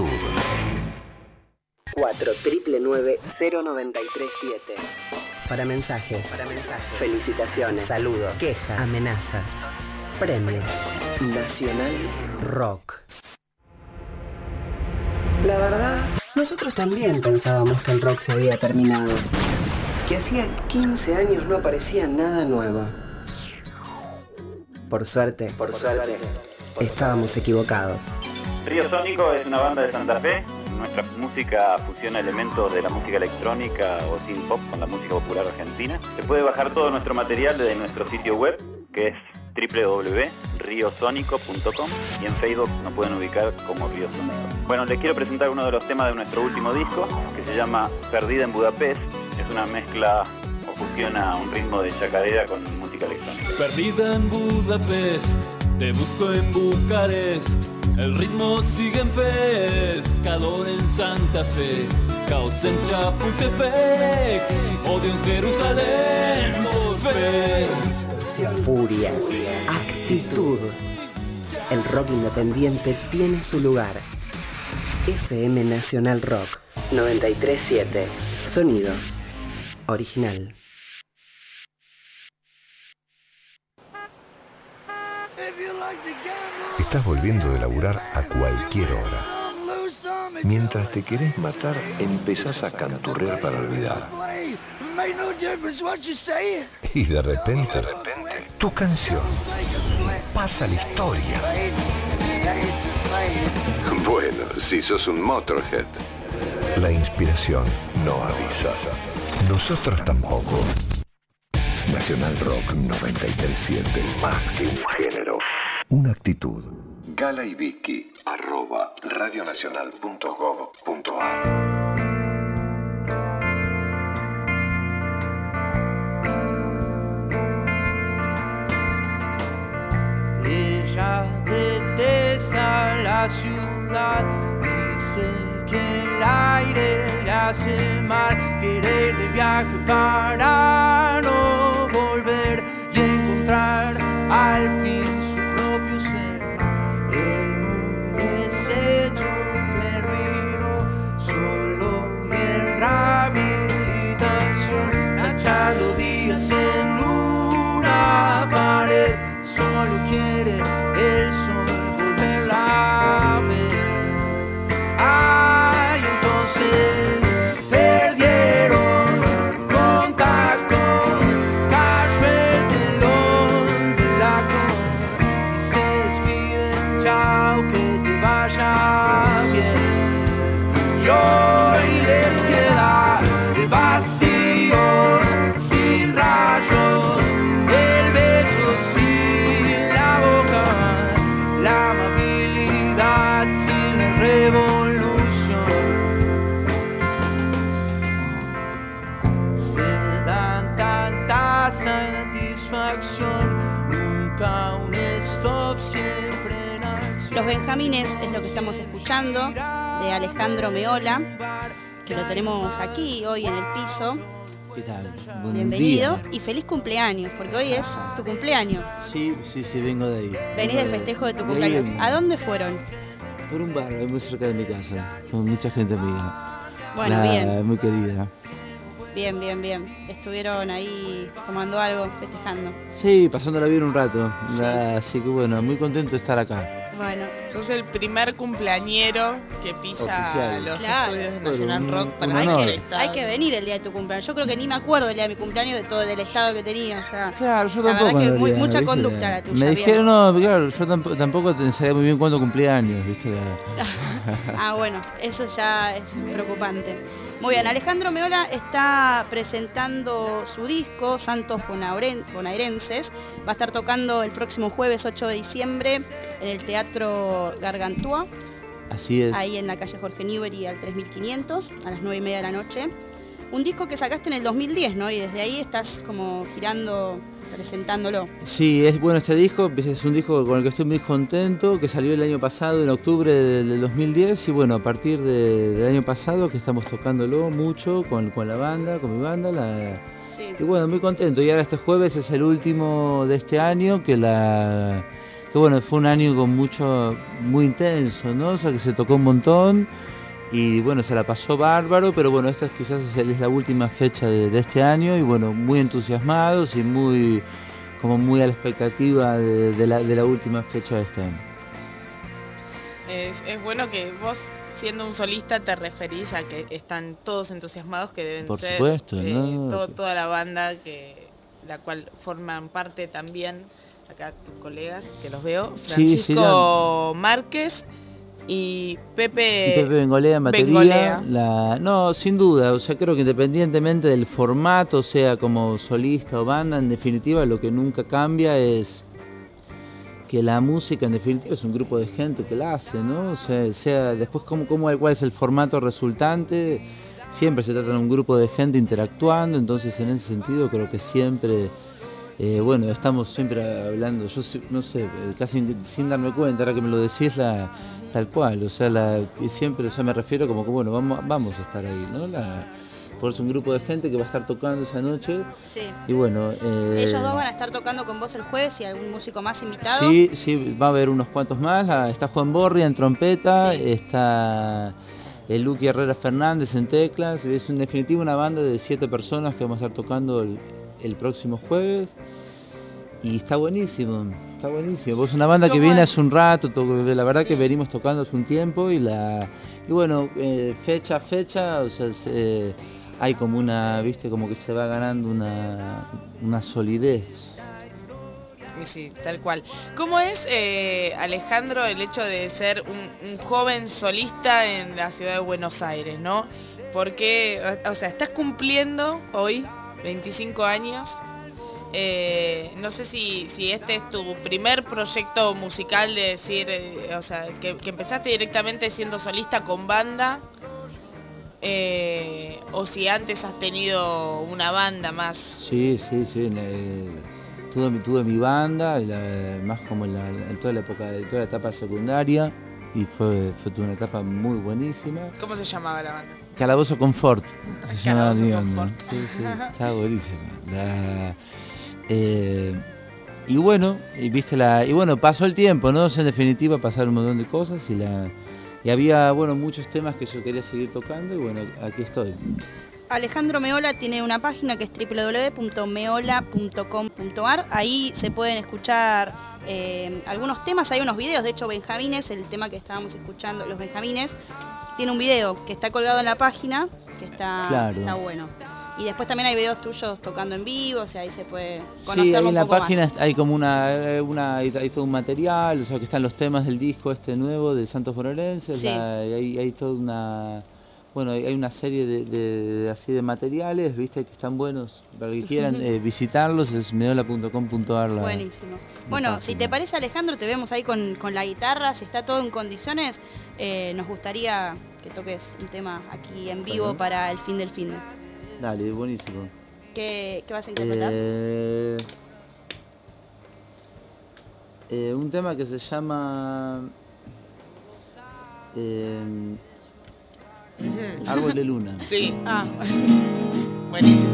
499-0937. Para mensajes. Felicitaciones. Saludos. Quejas. Amenazas. Premios. Nacional Rock. La verdad, nosotros también pensábamos que el rock se había terminado. Que hacía 15 años no aparecía nada nuevo. Por suerte, estábamos equivocados. Río Sónico es una banda de Santa Fe. Nuestra música fusiona elementos de la música electrónica o synth pop con la música popular argentina. Se puede bajar todo nuestro material desde nuestro sitio web, que es www.riosónico.com, y en Facebook nos pueden ubicar como Río Sónico. Bueno, les quiero presentar uno de los temas de nuestro último disco, que se llama Perdida en Budapest. Es una mezcla o fusiona un ritmo de chacarera con música electrónica. Perdida en Budapest, te busco en Bucarest. El ritmo sigue en Fez, calor en Santa Fe, caos en Chapultepec, odio en Jerusalén, Mosfer. Furia, actitud. El rock independiente tiene su lugar. FM Nacional Rock 937. Sonido original. Estás volviendo de laburar a cualquier hora. Mientras te querés matar, empezás a canturrear para olvidar. Y de repente, tu canción pasa a la historia. Bueno, si sos un Motorhead. La inspiración no avisa. Nosotros tampoco. Nacional Rock 937. Más que un género, una actitud. Gala y Vicky, @radionacional.gov.ar. Ella detesta la ciudad, dice que el aire le hace mal, querer de viaje para no volver y encontrar al fin su propio ser. El desecho terminó, solo y en rehabilitación, tachando días en una pared. Solo quiere el sol volverla a ver. Ay, entonces perdieron contacto, cayó el telón de la cruz y se despiden. Chao, que te vaya bien. Y hoy les queda el vacío sin rayos, el beso sin la boca. satisfacción, nunca un stop, siempre en acción. Los Benjamines es lo que estamos escuchando, de Alejandro Meola, que lo tenemos aquí hoy en el piso. ¿Qué tal? Buen Bienvenido día. y feliz cumpleaños, porque hoy es tu cumpleaños. Sí, vengo de ahí. Venís del festejo de tu cumpleaños. ¿A dónde fueron? Por un bar muy cerca de mi casa, con mucha gente amiga. Bueno, bien. Muy querida. Bien. Estuvieron ahí tomando algo, festejando. Sí, pasándola bien un rato. Sí. Así que bueno, muy contento de estar acá. Bueno, sos el primer cumpleañero que pisa Oficial. los Claro. estudios de Nacional Rock para un que honor. el estado. hay que venir el día de tu cumpleaños. Yo creo que ni me acuerdo el día de mi cumpleaños de todo el estado que tenía. O sea, Claro, yo la tampoco. verdad que en realidad, mucha ¿viste? conducta la tuya. Me bien. dijeron, no, claro, yo tampoco te sabía muy bien cuándo cumplía años, ¿viste? Ah, bueno, eso ya es preocupante. Muy bien, Alejandro Meola está presentando su disco, Santos Bonaerenses. Va a estar tocando el próximo jueves 8 de diciembre en el Teatro Gargantúa, Así es. ahí en la calle Jorge Newbery al 3500, a las 9:30 de la noche. Un disco que sacaste en el 2010, ¿no? Y desde ahí estás como girando, presentándolo. Sí, es bueno este disco, es un disco con el que estoy muy contento, que salió el año pasado, en octubre del 2010, y bueno, a partir del año pasado que estamos tocándolo mucho con la banda, con mi banda, Sí. y bueno, muy contento. Y ahora este jueves es el último de este año, que bueno, fue un año muy intenso, ¿no? O sea, que se tocó un montón. Y bueno, se la pasó bárbaro, pero bueno, esta quizás es la última fecha de este año y bueno, muy entusiasmados y muy a la expectativa de la última fecha de este año. Es bueno que vos, siendo un solista, te referís a que están todos entusiasmados, que deben Por ser supuesto, ¿no? toda la banda la cual forman parte también, acá tus colegas que los veo, Francisco Márquez y Pepe Bengolea en batería. Bengolea. No, sin duda, o sea, creo que independientemente del formato, sea como solista o banda, en definitiva lo que nunca cambia es que la música en definitiva es un grupo de gente que la hace, ¿no? O sea después cuál es el formato resultante, siempre se trata de un grupo de gente interactuando, entonces en ese sentido creo que siempre, bueno, estamos siempre hablando, yo no sé, casi sin darme cuenta, ahora que me lo decís, tal cual, o sea, siempre, o sea, me refiero como que bueno, vamos a estar ahí, ¿no? Por eso un grupo de gente que va a estar tocando esa noche. Sí. Y bueno. Ellos dos van a estar tocando con vos el jueves y algún músico más invitado. Sí, va a haber unos cuantos más. Está Juan Borria en trompeta, sí. Está Luqui Herrera Fernández en teclas. Es en definitiva una banda de 7 personas que vamos a estar tocando el próximo jueves. Y está buenísimo. Vos una banda que viene hace un rato, la verdad que venimos tocando hace un tiempo y bueno, fecha a fecha, o sea, hay como viste, como que se va ganando una solidez. Sí, tal cual. ¿Cómo es, Alejandro, el hecho de ser un joven solista en la ciudad de Buenos Aires, ¿no? Porque, o sea, estás cumpliendo hoy 25 años. No sé si este es tu primer proyecto musical, de decir, o sea, que empezaste directamente siendo solista con banda, o si antes has tenido una banda más. Sí. Tuve mi banda, más como en toda la época, de toda la etapa secundaria, y fue toda una etapa muy buenísima. ¿Cómo se llamaba la banda? Calabozo Confort, se llamaba mi banda. Confort. Sí, estaba buenísima. Y bueno, y bueno, pasó el tiempo, ¿no? O sea, en definitiva pasaron un montón de cosas y había, bueno, muchos temas que yo quería seguir tocando y bueno, aquí estoy. Alejandro Meola tiene una página que es www.meola.com.ar. Ahí se pueden escuchar algunos temas, hay unos videos, de hecho Benjamines, el tema que estábamos escuchando, Los Benjamines, tiene un video que está colgado en la página, que está bueno. Y después también hay videos tuyos tocando en vivo, o sea, ahí se puede conocerlo un poco más. Sí, en la página hay como hay todo un material, o sea, que están los temas del disco nuevo de Santos Bonaerenses, sí. Hay toda una... Bueno, hay una serie así de materiales, viste, que están buenos, para que quieran visitarlos, es meola.com.ar. Buenísimo. Bueno, si te parece, Alejandro, te vemos ahí con la guitarra, si está todo en condiciones, nos gustaría que toques un tema aquí en vivo para el fin del fin. Dale, buenísimo. ¿Qué vas a interpretar? Un tema que se llama Árbol de Luna. Sí. Buenísimo.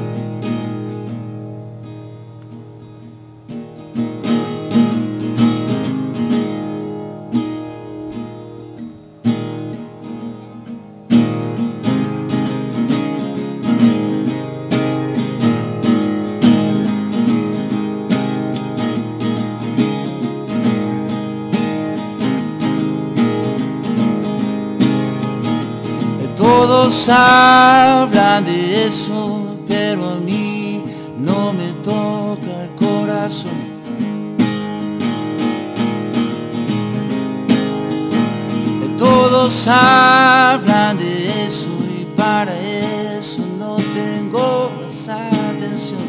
Todos hablan de eso, pero a mí no me toca el corazón. Todos hablan de eso y para eso no tengo más atención.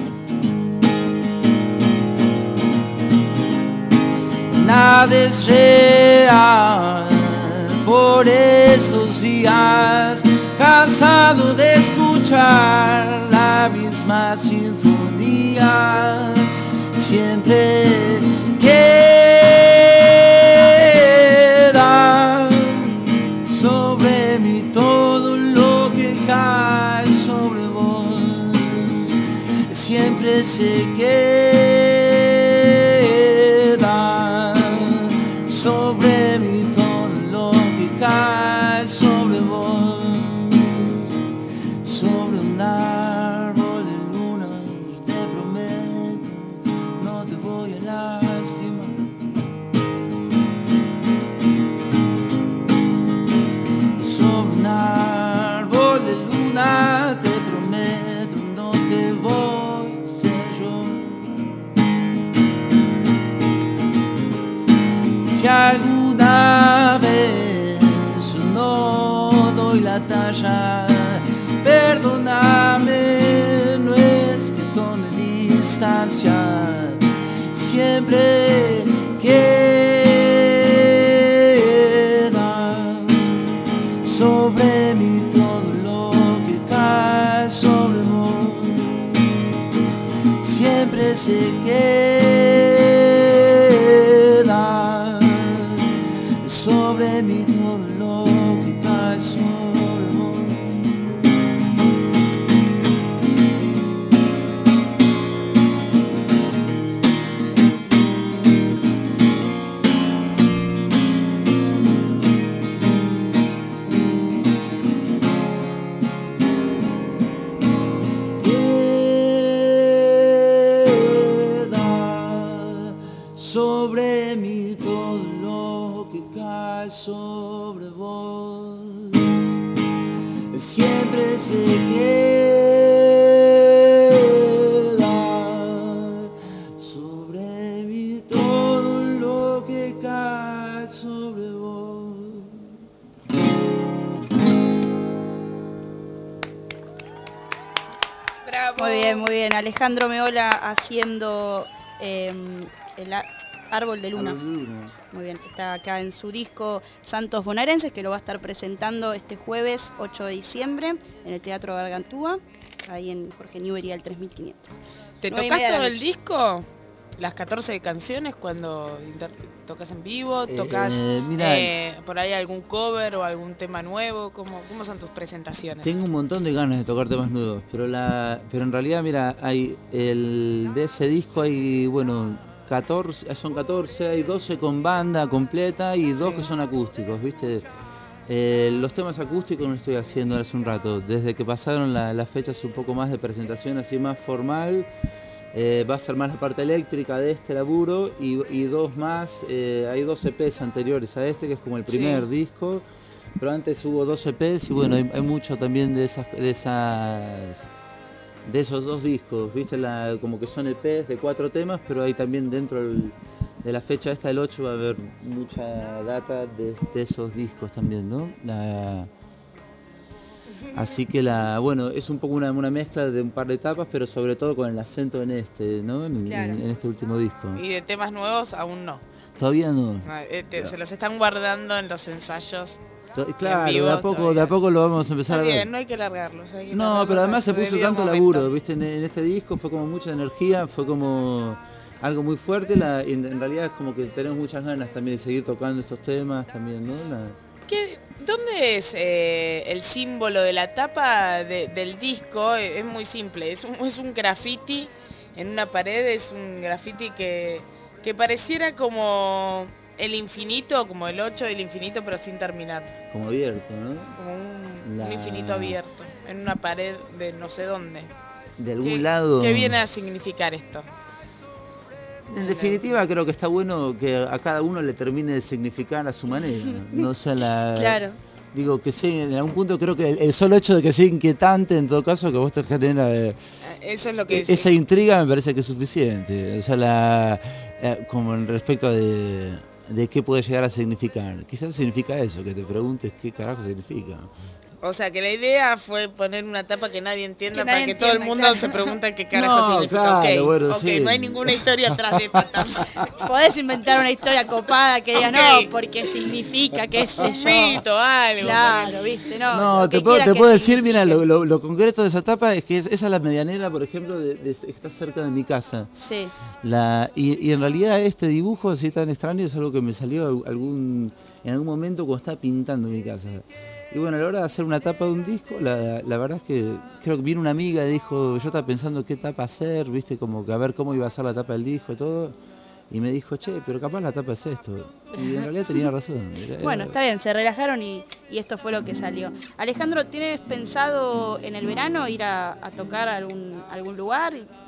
Nada es real por estos días, cansado de escuchar la misma sinfonía. Siempre queda sobre mí todo lo que cae sobre vos. Siempre se queda sobre mí todo lo que cae sobre vos. Sobre un árbol de luna, te prometo, no te voy a lastimar. Sobre un árbol de luna, te prometo, no te voy a hacer llorar. Si alguna vez no doy la talla, perdóname, no es que tome distancia. Siempre queda sobre mí todo lo que cae sobre vos. Siempre se queda sobre mí todo lo que cae sobre vos. Sobre mí todo lo que cae sobre vos. Siempre se queda sobre mí todo lo que cae sobre vos. Bravo. Muy bien. Alejandro Meola haciendo el Árbol de Luna. Muy bien, que está acá en su disco Santos Bonaerenses, que lo va a estar presentando este jueves 8 de diciembre en el Teatro Gargantúa, ahí en Jorge Newbery al 3500. ¿Te tocas todo el disco? ¿Las 14 canciones cuando tocas en vivo? ¿Tocas por ahí algún cover o algún tema nuevo? ¿Cómo son tus presentaciones? Tengo un montón de ganas de tocar temas nuevos, pero en realidad, mira, de ese disco hay, bueno, 14, son 14, hay 12 con banda completa y 2 que son acústicos, ¿viste? Los temas acústicos no estoy haciendo hace un rato, desde que pasaron las fechas un poco más de presentación así más formal, va a ser más la parte eléctrica de este laburo y 2 más, hay 2 EPs anteriores a este, que es como el primer disco, pero antes hubo 2 EPs y bueno, hay mucho también de esos 2 discos, ¿viste? Como que son EPs de 4 temas, pero hay también dentro de la fecha esta del 8 va a haber mucha data de esos discos también, ¿no? Así que bueno, es un poco una mezcla de un par de etapas, pero sobre todo con el acento en este, ¿no? En este último disco. ¿Y de temas nuevos aún no? Todavía no. Se los están guardando en los ensayos Claro, vivo de a poco lo vamos a empezar Está a ver. bien, no hay que largarlos. No, pero además se puso tanto laburo, laburo, ¿viste? En este disco fue como mucha energía, fue como algo muy fuerte. En realidad es como que tenemos muchas ganas también de seguir tocando estos temas también, ¿no? ¿Dónde es el símbolo de la tapa del disco? Es muy simple, es un graffiti en una pared, es un graffiti que pareciera como el infinito, como el 8 del infinito, pero sin terminar. Como abierto, ¿no? Como un infinito abierto, en una pared de no sé dónde. De algún lado. ¿Qué viene a significar esto? En definitiva creo que está bueno que a cada uno le termine de significar a su manera. No sea Claro. Digo que sí, en algún punto creo que el solo hecho de que sea inquietante en todo caso, que vos te genera eso es lo que esa intriga me parece que es suficiente. O sea, como en respecto de qué puede llegar a significar. Quizás significa eso, que te preguntes qué carajo significa. O sea, que la idea fue poner una tapa que nadie entienda para que todo el mundo se pregunte qué carajo significa. Claro, bueno, sí. No hay ninguna historia atrás de esta tapa. Podés inventar una historia copada que diga no, porque significa, qué sé yo. Mito, algo. Claro, viste, no. Te puedo decir, mira, lo concreto de esa tapa es que esa es la medianera, por ejemplo, de está cerca de mi casa. Sí. Y en realidad este dibujo así tan extraño es algo que me salió en algún momento cuando estaba pintando mi casa. Y bueno, a la hora de hacer una tapa de un disco, la verdad es que creo que vino una amiga y dijo, yo estaba pensando qué tapa hacer, viste, como que a ver cómo iba a ser la tapa del disco y todo. Y me dijo, che, pero capaz la tapa es esto. Y en realidad tenía razón. Bueno, está bien, se relajaron y esto fue lo que salió. Alejandro, ¿tienes pensado en el verano ir a tocar a algún lugar?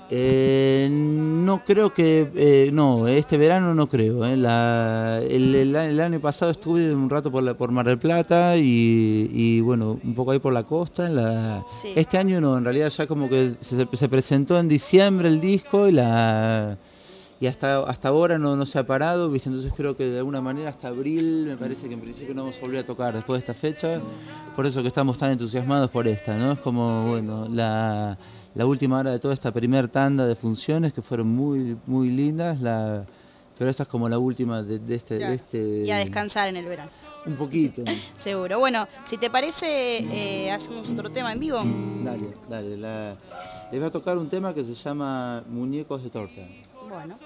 No creo que... no, este verano no creo. El año pasado estuve un rato por Mar del Plata y bueno, un poco ahí por la costa. Sí. Este año no, en realidad ya como que se presentó en diciembre el disco y hasta ahora no se ha parado, ¿viste? Entonces creo que de alguna manera hasta abril me parece que en principio no vamos a volver a tocar después de esta fecha. Por eso que estamos tan entusiasmados por esta, ¿no? Es como, bueno, la última hora de toda esta primer tanda de funciones que fueron muy, muy lindas, pero esta es como la última de este... Y a descansar en el verano. Un poquito. Seguro. Bueno, si te parece, hacemos otro tema en vivo. Dale. Les voy a tocar un tema que se llama Muñecos de Torta. Bueno.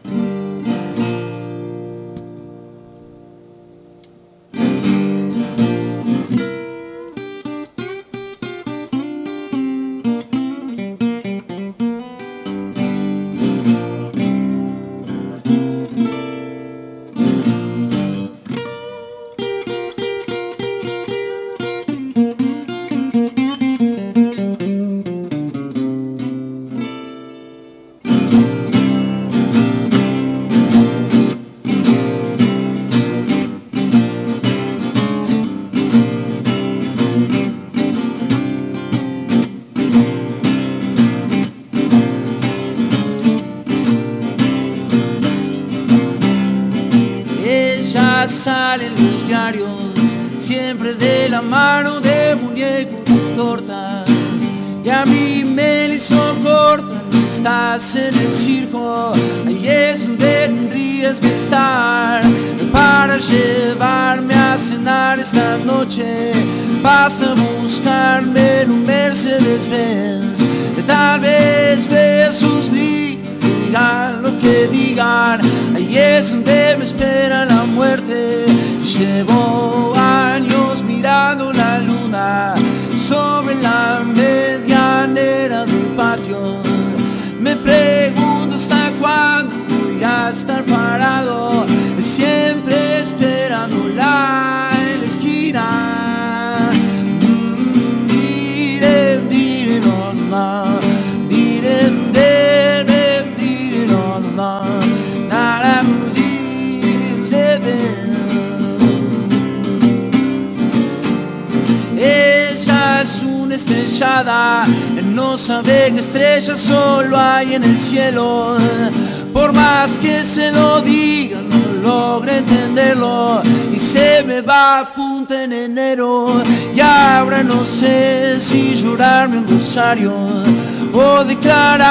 Salen los diarios, siempre de la mano de muñecos de torta. Y a mí me la hizo corta, no estás en el circo, ahí es donde tendrías que estar. Para llevarme a cenar esta noche, vas a buscarme en un Mercedes-Benz. Tal vez veas sus días, digan lo que digan, ahí es donde me espera la muerte. Llevo años mirando la luna sobre la medianera del patio. Me pregunto hasta cuándo voy a estar parado, siempre esperándola en la esquina. Dire, no, no. Dire, no, no. Nada, ella es una estrellada, no sabe que estrellas solo hay en el cielo. Por más que se lo diga, no logra entenderlo y se me va a punta en enero. Y ahora no sé si llorarme un rosario o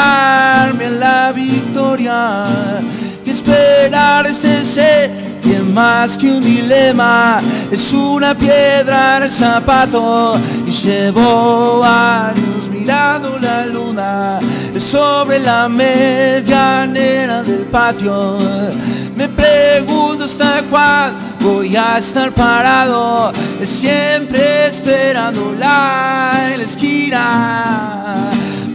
declararme en la victoria. Que esperar este ser quien más que un dilema, es una piedra en el zapato. Y llevo años mirando la luna sobre la medianera del patio. Me pregunto hasta cuándo voy a estar parado, siempre esperándola en la esquina.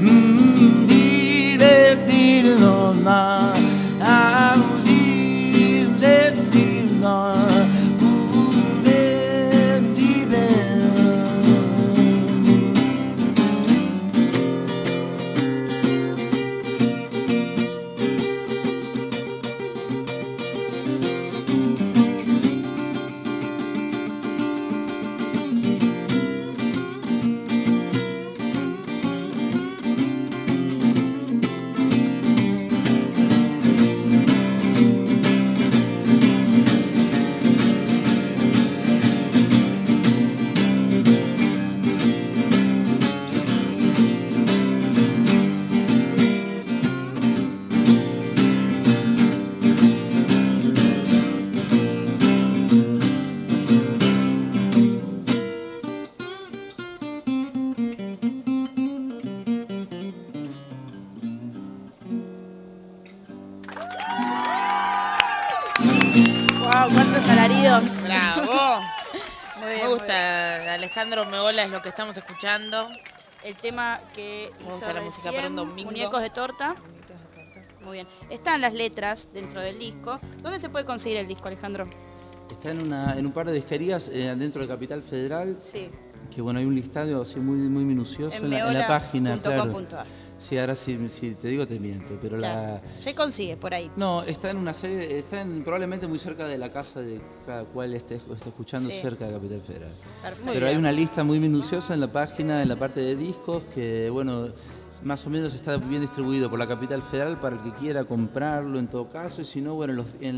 ¿Cuántos alaridos? ¡Bravo! Muy bien, Me gusta, Alejandro Meola es lo que estamos escuchando. El tema que Me hizo gusta la música para un domingo. Muñecos de torta. Muy bien. Están las letras dentro del disco. ¿Dónde se puede conseguir el disco, Alejandro? Está en un par de disquerías dentro de Capital Federal. Sí. Que bueno, hay un listado así muy minucioso en la página. Claro. Sí, ahora si te digo te miento, pero claro. Se consigue por ahí. No, está en una serie, probablemente muy cerca de la casa de cada cual esté escuchando, sí. Cerca de Capital Federal. Perfecto. Pero hay una lista muy minuciosa en la página, en la parte de discos, que bueno, más o menos está bien distribuido por la Capital Federal para el que quiera comprarlo en todo caso, y si no, bueno, en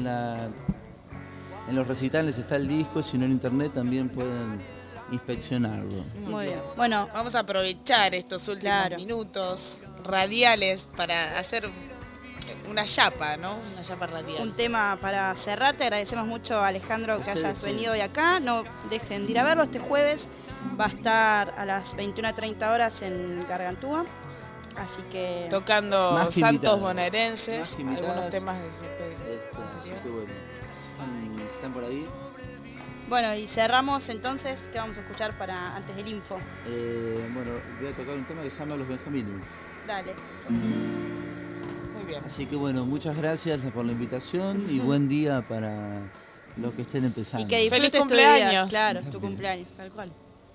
los recitales está el disco, si no en internet también pueden inspeccionarlo. Muy bien. Bueno, vamos a aprovechar estos últimos minutos radiales para hacer una chapa, ¿no? Una chapa radial. Un tema para cerrar. Te agradecemos mucho, Alejandro, que hayas venido hoy acá. No dejen de ir a verlo este jueves. Va a estar a las 21:30 horas en Gargantúa. Así que... Tocando santos bonaerenses, algunos temas de su así que bueno, están por ahí. Bueno, y cerramos entonces, ¿qué vamos a escuchar para antes del info? Bueno, voy a tocar un tema que se llama Los Benjamines. Dale. Muy bien. Así que bueno, muchas gracias por la invitación y buen día para los que estén empezando. Y que disfrutes tu cumpleaños. Claro, tu cumpleaños, tal cual.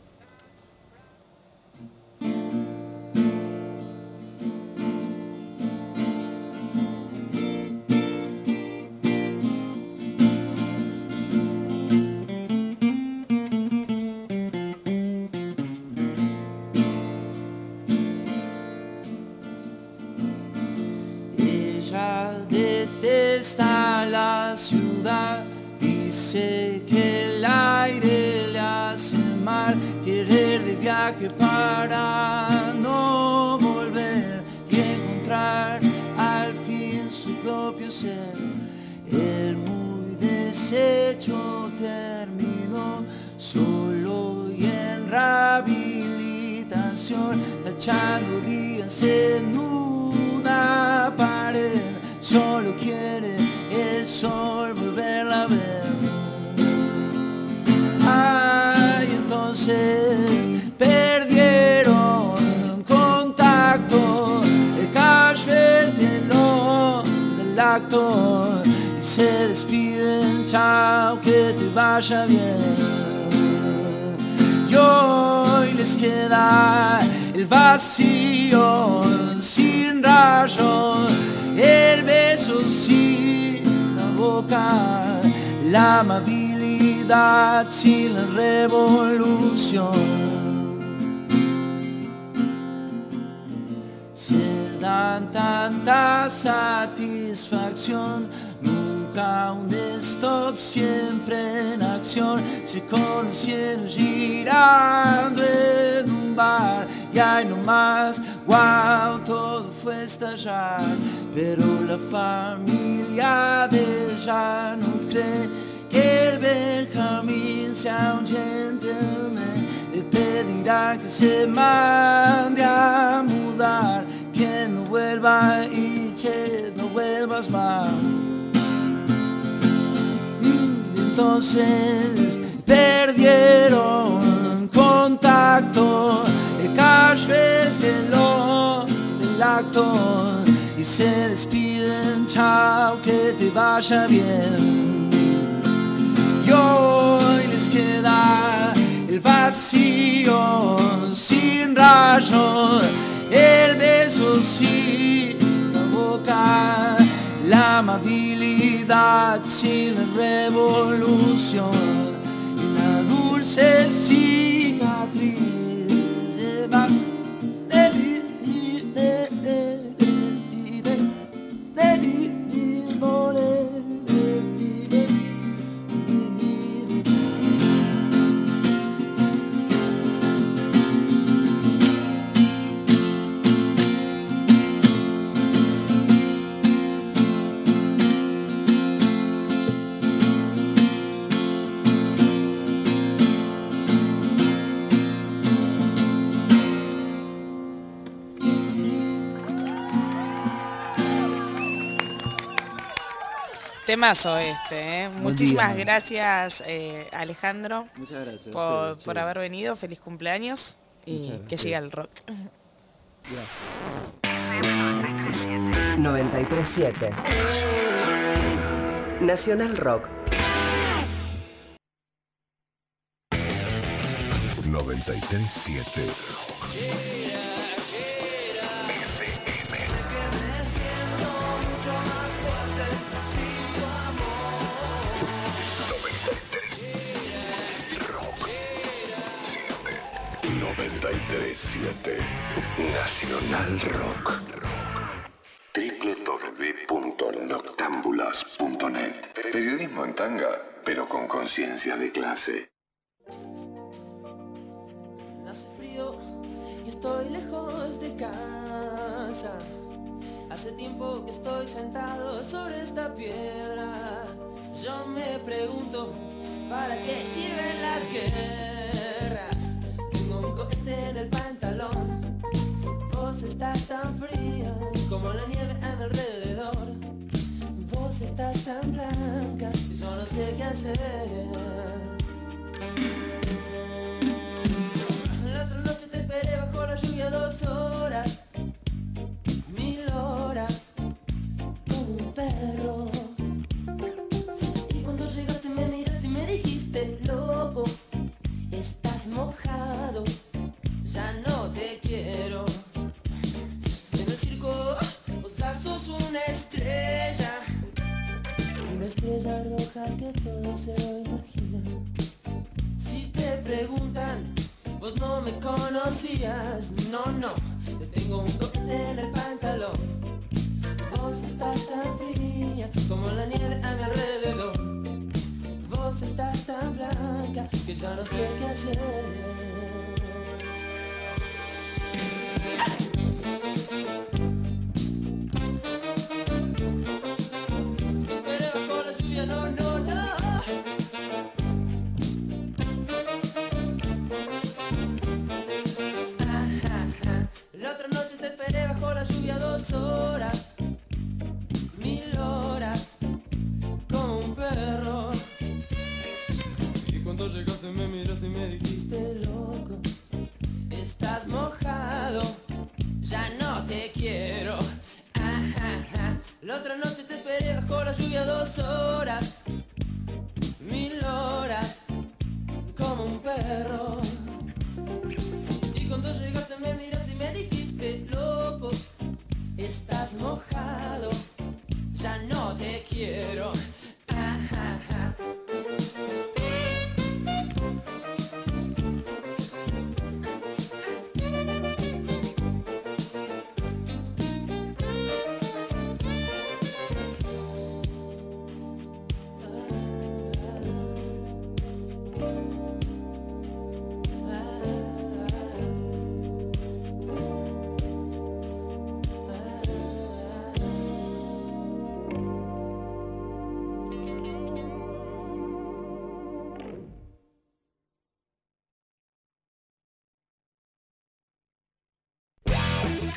Detesta la ciudad, dice que el aire le hace mal, querer de viaje para no volver y encontrar al fin su propio ser. El muy deshecho terminó solo y en rehabilitación, tachando días en una pared. Solo quiere el sol volverla a ver. Ay, entonces perdieron contacto, le cayó el telón del acto y se despiden, chao, que te vaya bien. Y hoy les queda el vacío sin rayos, el beso sin la boca, la amabilidad sin la revolución. Se dan tanta satisfacción, nunca un stop, siempre en acción. Se conocieron girando en un bar y ahí nomás, wow, todo fue estallar. Pero la familia de ella no cree que el Benjamín sea un gentleman, le pedirá que se mande a mudar, que no vuelva y che, no vuelvas más. Entonces perdieron contacto, le cayó el telón del acto y se despiden, chao, que te vaya bien. Y hoy les queda el vacío sin rayos, el beso sin la boca, la amabilidad sin la revolución, y una dulce cicatriz lleva Temazo este, ¿eh? Muchísimas gracias, Alejandro. Muchas gracias por haber venido. Feliz cumpleaños y que siga el rock. FM 93.7 Nacional Rock 93.7 93.7 Nacional Rock. www.noctambulas.net. Periodismo en tanga, pero con conciencia de clase. Hace frío y estoy lejos de casa. Hace tiempo que estoy sentado sobre esta piedra. Yo me pregunto, ¿para qué sirven las guerras? Tengo un cohete en el pantalón. Vos estás tan fría como la nieve a mi alrededor. Vos estás tan blanca y yo no sé qué hacer. La otra noche te esperé bajo la lluvia 2 horas, 1000 horas, como un perro. Y cuando llegaste me miraste y me dijiste, loco, estás mojado, ya no te quiero. En el circo vos ya sos una estrella roja que todo se lo imagina. Si te preguntan, vos no me conocías. No, te tengo un cohete en el pantalón. Vos estás tan fría como la nieve a mi alrededor. Vos estás tan blanca que ya no sé qué hacer. La otra noche te esperé bajo la lluvia 2 horas, 1000 horas, como un perro. Y cuando llegaste me miraste y me dijiste, loco, estás mojado, ya no te quiero. La otra noche te esperé bajo la lluvia 2 horas, 1000 horas, como un perro. Y cuando llegaste me miraste y me dijiste, loco, estás mojado, ya no te quiero.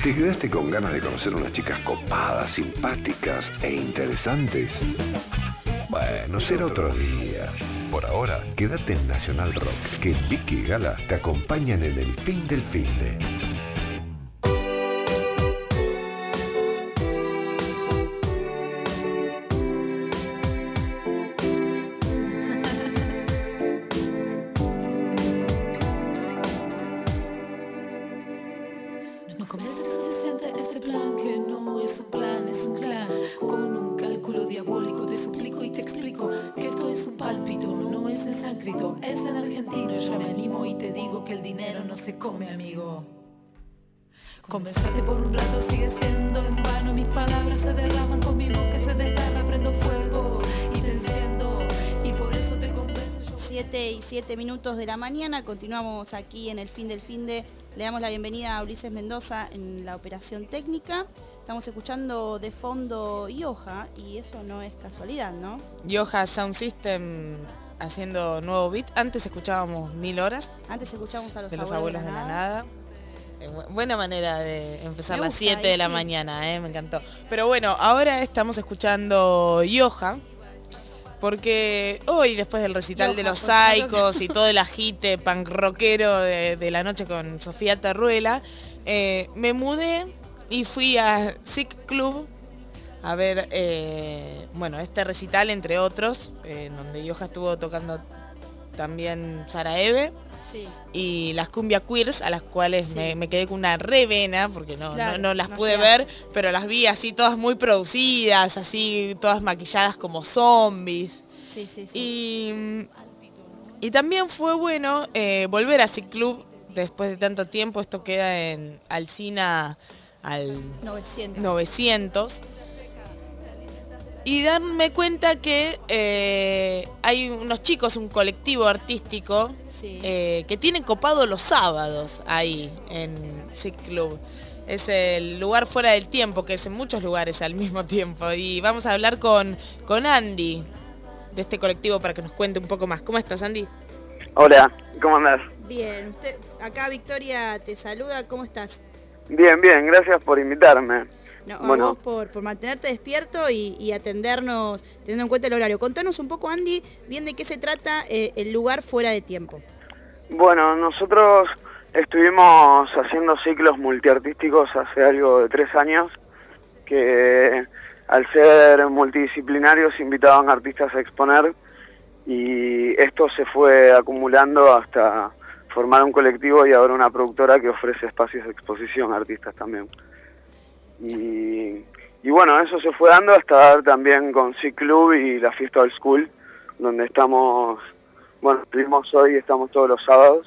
¿Te quedaste con ganas de conocer unas chicas copadas, simpáticas e interesantes? Bueno, será otro día. Por ahora, quédate en Nacional Rock, que Vicky y Gala te acompañan en el fin del finde. No convence suficiente este plan, que no es un plan, es un clan. Con un cálculo diabólico te suplico y te explico que esto es un pálpito, no es en sánscrito, es en argentino. Y yo me animo y te digo que el dinero no se come, amigo. Convencerte por un rato sigue siendo en vano. Mis palabras se derraman con mi voz que se desgarra. Prendo fuego y te enciendo, y por eso te convenzo. 7:07 de la mañana, continuamos aquí en el fin del finde. Le damos la bienvenida a Ulises Mendoza en la operación técnica. Estamos escuchando de fondo Yoja, y eso no es casualidad, ¿no? Yoja Sound System haciendo nuevo beat. Antes escuchábamos 1000 horas. Antes escuchábamos a los abuelos de la nada. Buena manera de empezar Me las gusta, 7 de la sí. mañana, me encantó. Pero bueno, ahora estamos escuchando Yoja, porque hoy, después del recital Yoja, de los porque no Saicos y todo el agite punk rockero de la noche con Sofía Tarruela, me mudé y fui a Sick Club a ver, bueno, este recital, entre otros, donde Yoja estuvo tocando también Sara Eve. Sí. Y las Cumbia Queers, a las cuales Sí. me quedé con una revena, porque Claro, no las no pude llegaste. ver, pero las vi así todas muy producidas, así todas maquilladas como zombies. Sí, sí, sí. Y también fue bueno volver a Sick Club después de tanto tiempo. Esto queda en Alsina al 900. Y darme cuenta que hay unos chicos, un colectivo artístico, Sí. que tienen copado los sábados ahí en Sick Club. Es el lugar fuera del tiempo, que es en muchos lugares al mismo tiempo. Y vamos a hablar con Andy de este colectivo para que nos cuente un poco más. ¿Cómo estás, Andy? Hola, ¿cómo andás? Bien, acá Victoria te saluda, ¿cómo estás? Bien, bien, gracias por invitarme. No, Bueno. a vos por mantenerte despierto y atendernos, teniendo en cuenta el horario. Contanos un poco, Andy, bien de qué se trata el lugar fuera de tiempo. Bueno, nosotros estuvimos haciendo ciclos multiartísticos hace algo de 3 años, que al ser multidisciplinarios invitaban artistas a exponer, y esto se fue acumulando hasta formar un colectivo y ahora una productora que ofrece espacios de exposición a artistas también. Y bueno, eso se fue dando hasta dar también con Sick Club y la Fiesta Old School, donde estamos, bueno, estuvimos hoy y estamos todos los sábados.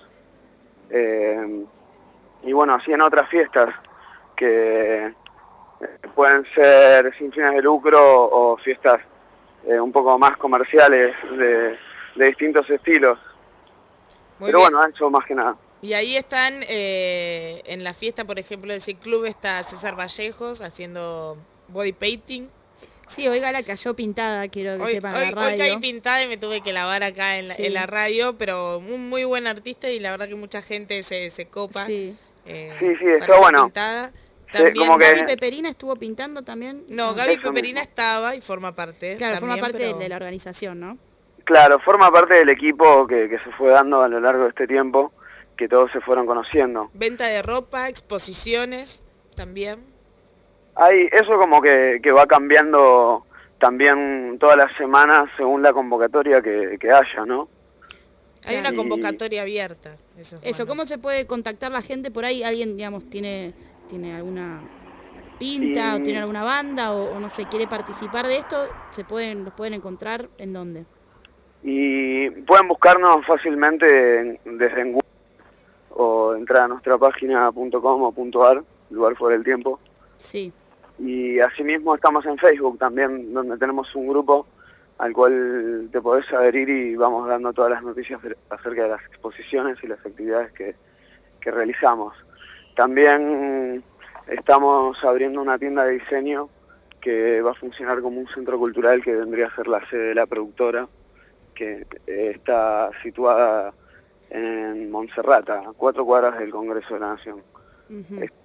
Y bueno, así en otras fiestas que pueden ser sin fines de lucro o fiestas un poco más comerciales de distintos estilos. Muy Pero bien. bueno, eso más que nada. Y ahí están, en la fiesta, por ejemplo, del Sick Club, está César Vallejos haciendo body painting. Sí, hoy Gala cayó pintada, quiero que sepan la radio. Hoy caí pintada y me tuve que lavar acá en Sí. la radio, pero un muy buen artista y la verdad que mucha gente se copa. Sí. Sí, para está ser bueno. pintada. Sí, También como que- Gaby Peperina estuvo pintando también. No, Gaby Eso Peperina mismo. estaba y forma parte. Claro, también, forma parte pero- de la organización, ¿no? Claro, forma parte del equipo que se fue dando a lo largo de este tiempo, que todos se fueron conociendo. Venta de ropa, exposiciones también. Hay eso como que va cambiando también todas las semanas según la convocatoria que haya, ¿no? Hay una Y- convocatoria abierta. Eso, es Eso, bueno. ¿cómo se puede contactar la gente por ahí? ¿Alguien, digamos, tiene alguna pinta Y- o tiene alguna banda o no sé, quiere participar de esto? ¿Los pueden encontrar en dónde? Y pueden buscarnos fácilmente desde en Google o entrar a nuestra página .com o .ar, lugar fuera del tiempo. Sí. Y asimismo estamos en Facebook también, donde tenemos un grupo al cual te podés adherir y vamos dando todas las noticias acerca de las exposiciones y las actividades que realizamos. También estamos abriendo una tienda de diseño que va a funcionar como un centro cultural que vendría a ser la sede de la productora, que está situada en Montserrat, a 4 cuadras del Congreso de la Nación. Ujú.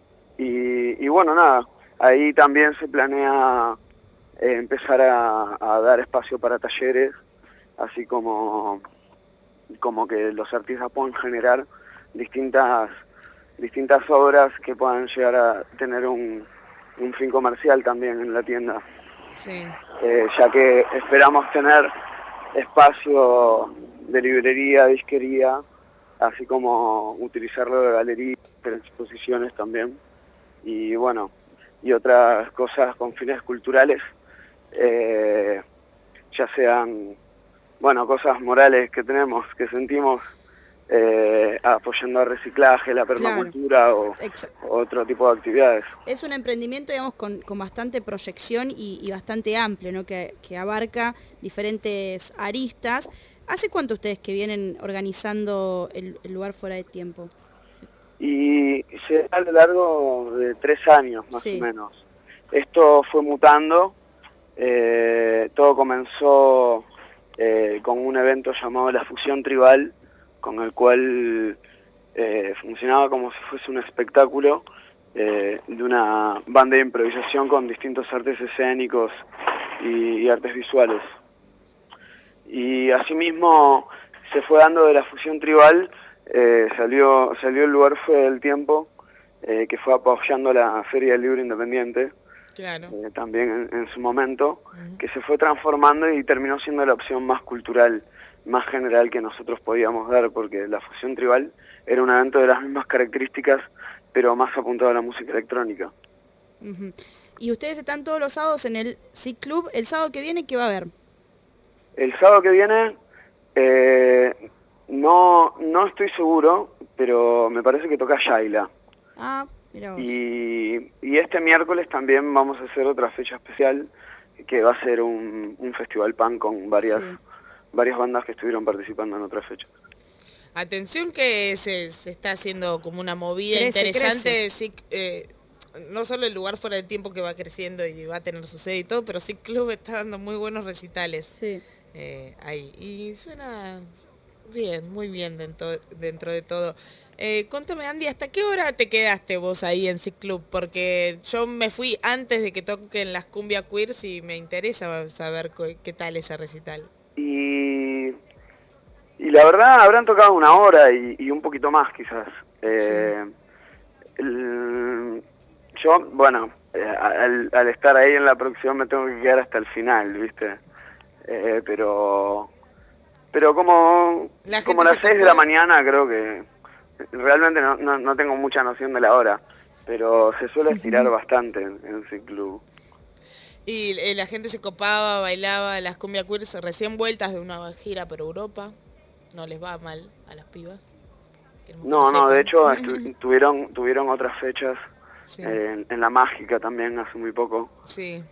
Y bueno, nada, ahí también se planea empezar a dar espacio para talleres, así como que los artistas puedan generar distintas obras que puedan llegar a tener un fin comercial también en la tienda. Sí. Ya que esperamos tener espacio de librería, disquería, así como utilizarlo de galería, de exposiciones también, y bueno, y otras cosas con fines culturales, ya sean, bueno, cosas morales que tenemos, que sentimos, apoyando al reciclaje, la permacultura o otro tipo de actividades. Es un emprendimiento, digamos, con bastante proyección y bastante amplio, ¿no? Que abarca diferentes aristas. ¿Hace cuánto ustedes que vienen organizando el lugar fuera de tiempo? Y se da a lo largo de 3 años, más o menos. Esto fue mutando, todo comenzó con un evento llamado La Fusión Tribal, con el cual funcionaba como si fuese un espectáculo de una banda de improvisación con distintos artes escénicos y artes visuales. Y asimismo se fue dando de La Fusión Tribal, salió el lugar Fuera del Tiempo, que fue apoyando la Feria del Libro Independiente, también en su momento, que se fue transformando y terminó siendo la opción más cultural, más general que nosotros podíamos dar, porque La Fusión Tribal era un evento de las mismas características, pero más apuntado a la música electrónica. Y ustedes están todos los sábados en el SIC Club. ¿El sábado que viene qué va a haber? El sábado que viene, no estoy seguro, pero me parece que toca Yaila. Ah, mirá vos. Y este miércoles también vamos a hacer otra fecha especial, que va a ser un festival punk con varias bandas que estuvieron participando en otras fechas. Atención que se está haciendo como una movida interesante. Sí, no solo el lugar Fuera de Tiempo, que va creciendo y va a tener su sede y todo, pero sí Club está dando muy buenos recitales ahí. Y suena bien, muy bien dentro de todo. Contame, Andy, ¿hasta qué hora te quedaste vos ahí en SIC Club? Porque yo me fui antes de que toquen las cumbia queers y me interesa saber qué tal ese recital. Y la verdad habrán tocado 1 hora y un poquito más quizás. Yo, bueno, al estar ahí en la producción me tengo que quedar hasta el final, ¿viste? Pero como las 6 de la mañana creo que realmente no tengo mucha noción de la hora, pero se suele estirar bastante en SIC Club. Y la gente se copaba, bailaba las cumbia queers recién vueltas de una gira por Europa. No les va mal a las pibas. No, de hecho tuvieron otras fechas en La Mágica también hace muy poco. Sí.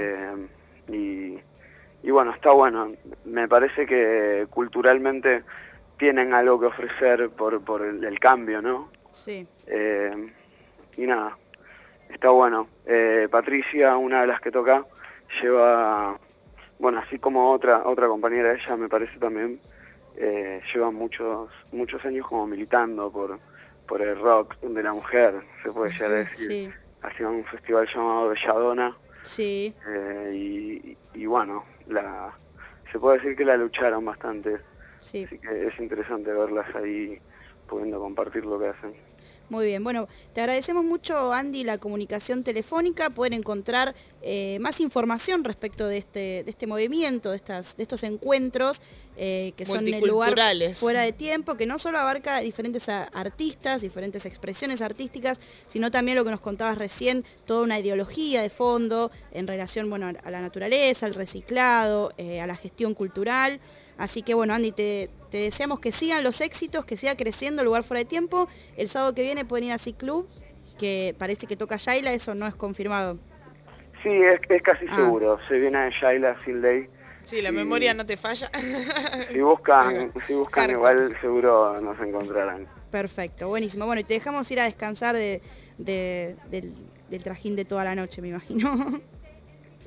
Y bueno, está bueno. Me parece que culturalmente tienen algo que ofrecer por el cambio, ¿no? Sí. Y nada, está bueno. Patricia, una de las que toca, lleva, bueno, así como otra compañera de ella, me parece también, lleva muchos años como militando por el rock de la mujer, se puede llegar a decir. Hacía un festival llamado Belladona. Sí. Y bueno, se puede decir que la lucharon bastante. Sí. Así que es interesante verlas ahí pudiendo compartir lo que hacen. Muy bien, bueno, te agradecemos mucho, Andy, la comunicación telefónica. Pueden encontrar más información respecto de este movimiento, de estos encuentros que son en el lugar Fuera de Tiempo, que no solo abarca diferentes artistas, diferentes expresiones artísticas, sino también lo que nos contabas recién, toda una ideología de fondo en relación, bueno, a la naturaleza, al reciclado, a la gestión cultural. Así que bueno, Andy, te deseamos que sigan los éxitos, que siga creciendo el lugar Fuera de Tiempo. El sábado que viene pueden ir a SIC Club, que parece que toca Yaila, eso no es confirmado. Sí, es casi seguro, se viene Yaila Silday. Sí, la memoria no te falla. Si buscan igual seguro nos encontrarán. Perfecto, buenísimo. Bueno, y te dejamos ir a descansar del trajín de toda la noche, me imagino.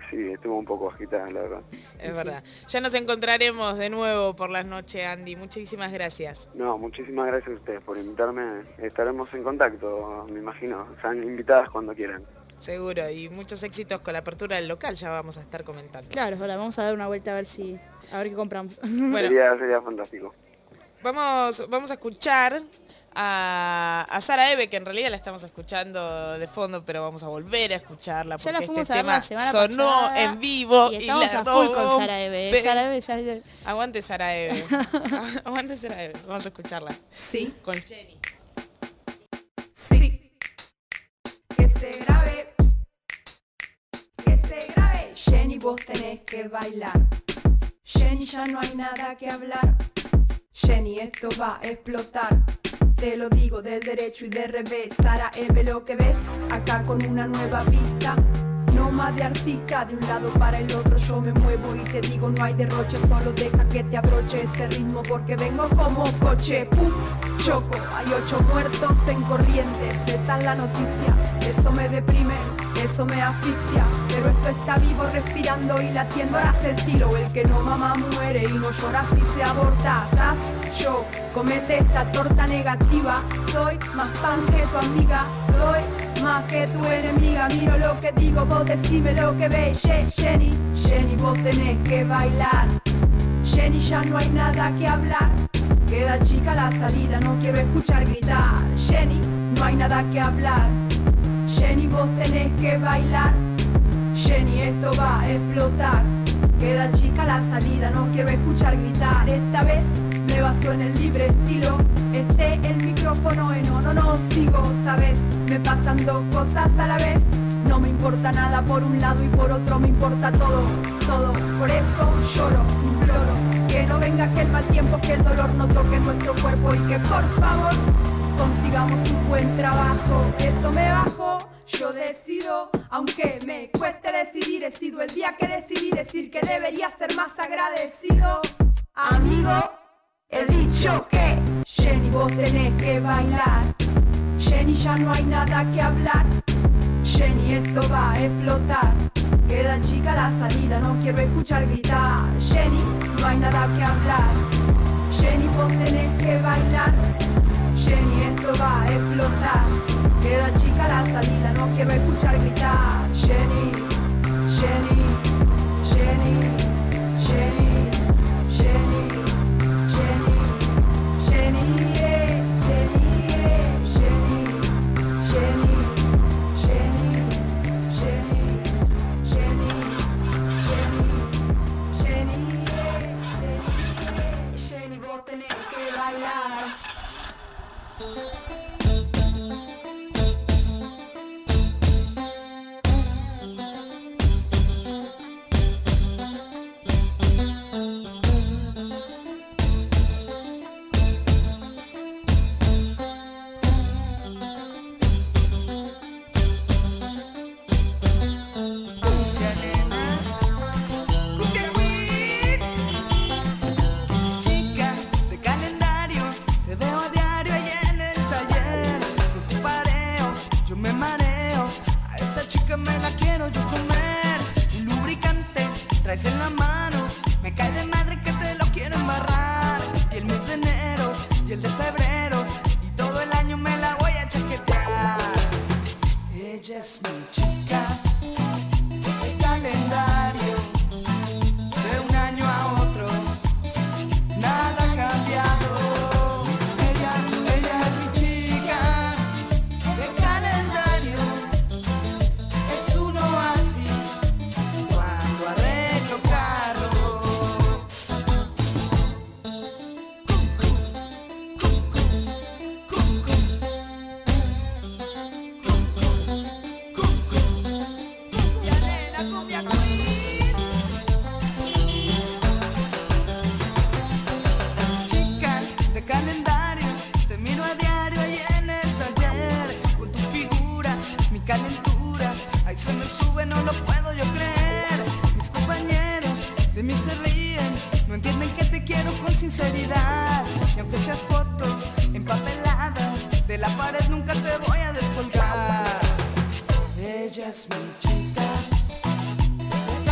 sí, estuvo un poco agitada, la verdad. Es verdad. Ya nos encontraremos de nuevo por las noches, Andy. Muchísimas gracias. No, muchísimas gracias a ustedes por invitarme. Estaremos en contacto, me imagino. Están invitadas cuando quieran. Seguro, y muchos éxitos con la apertura del local, ya vamos a estar comentando. Claro, ahora vamos a dar una vuelta a ver qué compramos. Bueno, sería fantástico. Vamos a escuchar a Sara Eve, que en realidad la estamos escuchando de fondo, pero vamos a volver a escucharla porque ya la fuimos este a ver tema la semana sonó pasada en vivo y estamos a full con Sara Eve. Sara Eve ya... Aguante Sara Eve. Aguante Sara Eve. Vamos a escucharla. Sí. Con Jenny. Sí. Que se grabe. Que se grabe. Jenny, vos tenés que bailar. Jenny, ya no hay nada que hablar. Jenny, esto va a explotar. Te lo digo del derecho y del revés. Sara Eve, lo que ves acá con una nueva pista. No más de artista, de un lado para el otro yo me muevo y te digo no hay derroche. Solo deja que te abroche este ritmo porque vengo como coche. Pum, choco, hay 8 muertos en Corrientes. Esa es la noticia, eso me deprime, eso me asfixia. Pero esto está vivo, respirando y latiendo. Ahora sentilo, el que no mama muere y no llora si se aborta. ¿Sas? Yo, comete esta torta negativa. Soy más pan que tu amiga, soy más que tu enemiga. Miro lo que digo, vos decime lo que ves. Jenny, Jenny, vos tenés que bailar. Jenny, ya no hay nada que hablar. Queda chica la salida, no quiero escuchar gritar. Jenny, no hay nada que hablar. Jenny, vos tenés que bailar. Jenny, esto va a explotar. Queda chica la salida, no quiero escuchar gritar. Esta vez me baso en el libre estilo. El micrófono en no sigo, ¿sabes? Me pasan 2 cosas a la vez. No me importa nada por un lado y por otro me importa todo, todo. Por eso lloro, imploro que no venga aquel mal tiempo, que el dolor no toque nuestro cuerpo y que por favor consigamos un buen trabajo. Eso me bajo, yo decido, aunque me cueste decidir. He sido el día que decidí decir que debería ser más agradecido. Amigo, he dicho que Jenny, vos tenés que bailar. Jenny, ya no hay nada que hablar. Jenny, esto va a explotar. Queda chica la salida, no quiero escuchar gritar. Jenny, no hay nada que hablar. Jenny, vos tenés que bailar. Jenny, esto va a explotar. Queda chica la salida, no quiero escuchar gritar. Jenny, Jenny, Jenny, Jenny, Jenny, Jenny, Jenny, Jenny, vos tenés que bailar. En la mano, me cae de madre que te lo quiero embarrar. Y el mes de enero, y el de febrero, y todo el año me la voy a chaquetear. Ella es mi chica, el calendario, de un año a otro, nada ha cambiado. Ella es mi chica, el calendario, es un oasis. No lo puedo yo creer. Mis compañeros de mí se ríen, no entienden que te quiero con sinceridad. Y aunque seas fotos empapeladas, de la pared nunca te voy a descolgar. Ella es mi chica,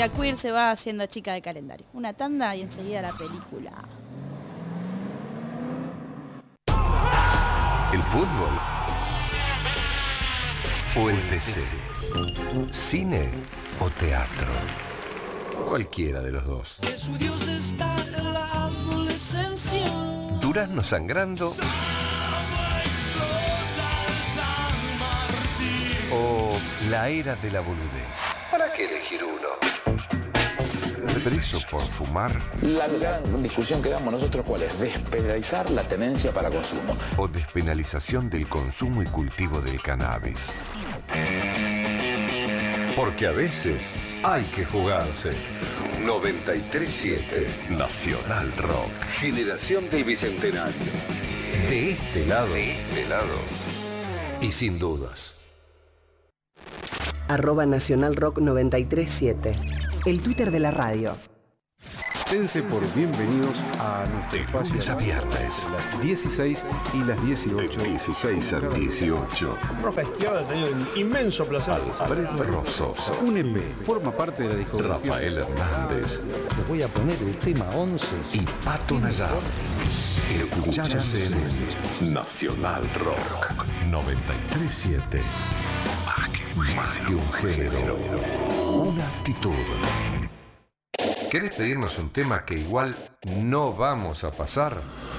Familia Queer se va haciendo chica de calendario. Una tanda y enseguida la película. ¿El fútbol? ¿O el TC? ¿Cine o teatro? Cualquiera de los dos. ¿Durazno sangrando? ¿O la era de la boludez? ¿Para qué elegir uno? ¿Preso por fumar? La gran discusión que damos nosotros, ¿cuál es? Despenalizar la tenencia para consumo. ¿O despenalización del consumo y cultivo del cannabis? Porque a veces hay que jugarse. 93.7 Nacional Rock. Generación del Bicentenario. De este lado. Y sin dudas. @Nacional Rock 937. El Twitter de la radio. Dense por bienvenidos a nuestro espacio lunes a viernes, las 16 y las 18. De 16 a 18. Roja Izquierda ha tenido un inmenso placer. Alfredo Rosso. Un EP. Forma parte de la discografía. Rafael Hernández. Les voy a poner el tema 11. Y Pato Nayar. Escuchados en Nacional Rock 93.7. Más que un género. Una actitud. ¿Querés pedirnos un tema que igual no vamos a pasar?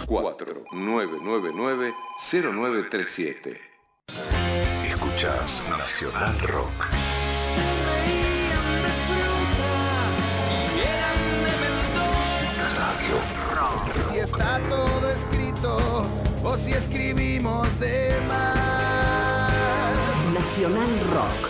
4999-0937. Escuchás Nacional Rock. Radio. Si está todo escrito o si escribimos de más. Nacional Rock.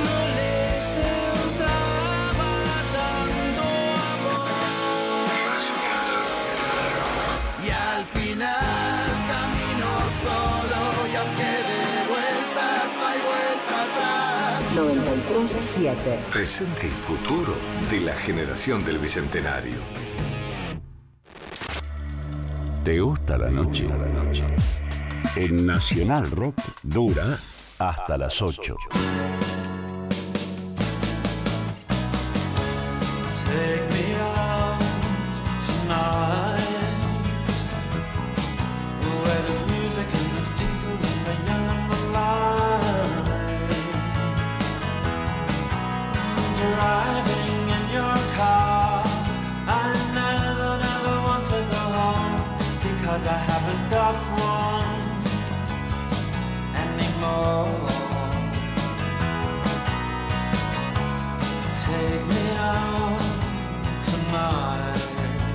Y al final camino solo y aunque de vueltas no hay vuelta atrás. 93.7. Presente y futuro de la generación del Bicentenario. ¿Te gusta la noche? En Nacional Rock dura hasta las 8. Take me out tonight. Where there's music and there's people and the young and the light. Driving in your car, I never want to go home because I haven't got one anymore. Take me out tonight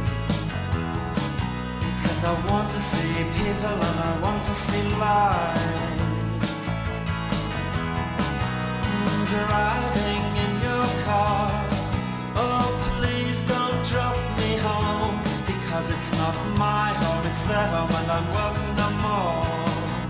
because I want to see people and I want to see light. Driving in your car, oh please don't drop me home because it's not my home, it's their home and I'm welcome no more.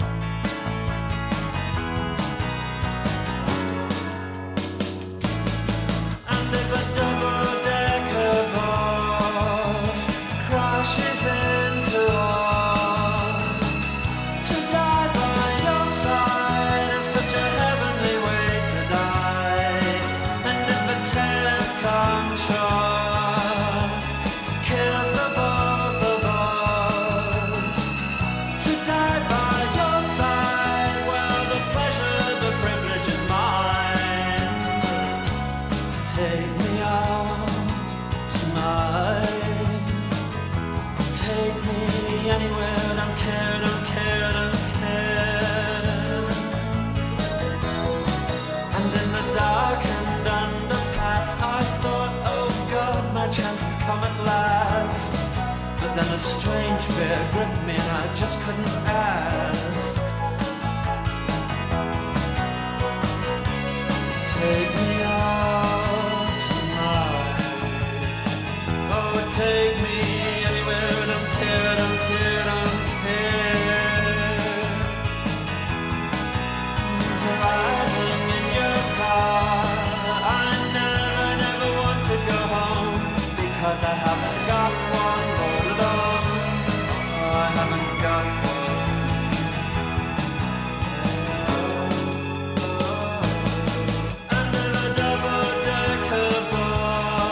And if a double-decker bus crashes into us, to die by your side is such a heavenly way to die. And if a 10-ton truck kills the both of us, to die by your side, well the pleasure, the privilege is mine. Take me out tonight. Take me anywhere, don't care, don't care, don't care. And in the darkened underpass I thought, oh God, my chance has come at last. But then a strange fear gripped me and I just couldn't ask. Take me out tonight. Oh, take me anywhere, don't care, don't care, don't care. Driving in your car, I never want to go home because I haven't got one all alone. Oh, I haven't got one. And in a double-decker bus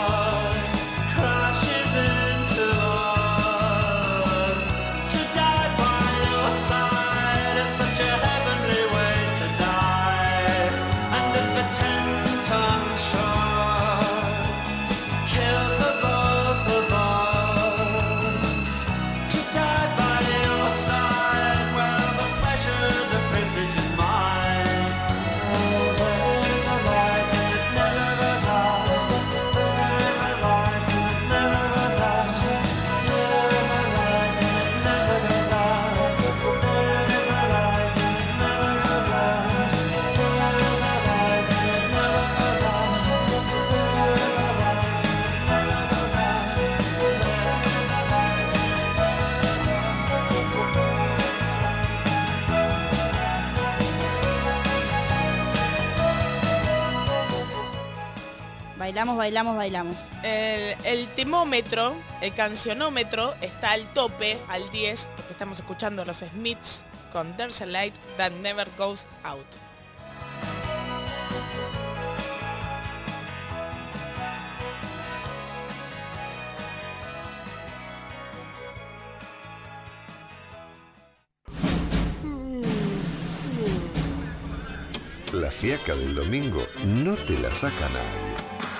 Bailamos, bailamos, bailamos. El temómetro, el cancionómetro está al tope, al 10, porque estamos escuchando a los Smiths con There's a Light That Never Goes Out. La fiaca del domingo no te la saca nadie.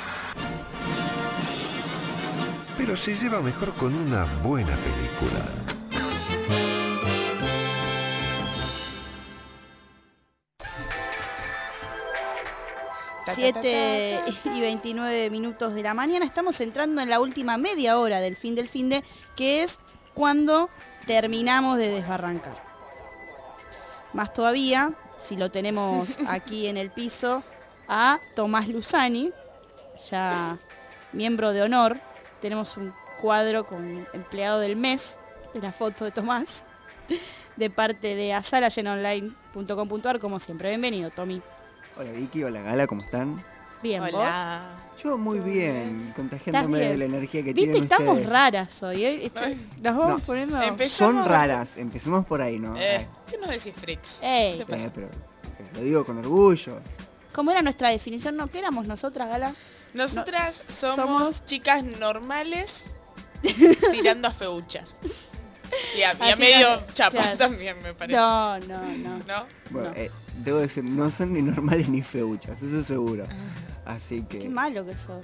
Pero se lleva mejor con una buena película. Siete y 29 minutos de la mañana. Estamos entrando en la última media hora del fin del finde, que es cuando terminamos de desbarrancar. Más todavía, si lo tenemos aquí en el piso, a Tomás Luzani, ya miembro de honor. Tenemos un cuadro con empleado del mes, de la foto de Tomás, de parte de azalayenonline.com.ar, como siempre. Bienvenido, Tommy. Hola Vicky, hola Gala, ¿cómo están? Bien, Hola. ¿vos? Yo muy bien, contagiándome bien? de la energía que Viste, tienen estamos ustedes. raras hoy, ¿eh? Nos vamos No. poniendo... Son raras, empecemos por ahí, ¿no? ¿Qué nos decís, Fricks? Ey. ¿Qué pasa? Pero lo digo con orgullo. ¿Cómo era nuestra definición? ¿No? ¿Qué éramos nosotras, Gala? Nosotras No, somos chicas normales tirando a feuchas. Y a Así medio que, chapa claro. también, me parece. No. ¿No? Bueno, debo decir, no son ni normales ni feuchas, eso seguro. Así que... Qué malo que sos.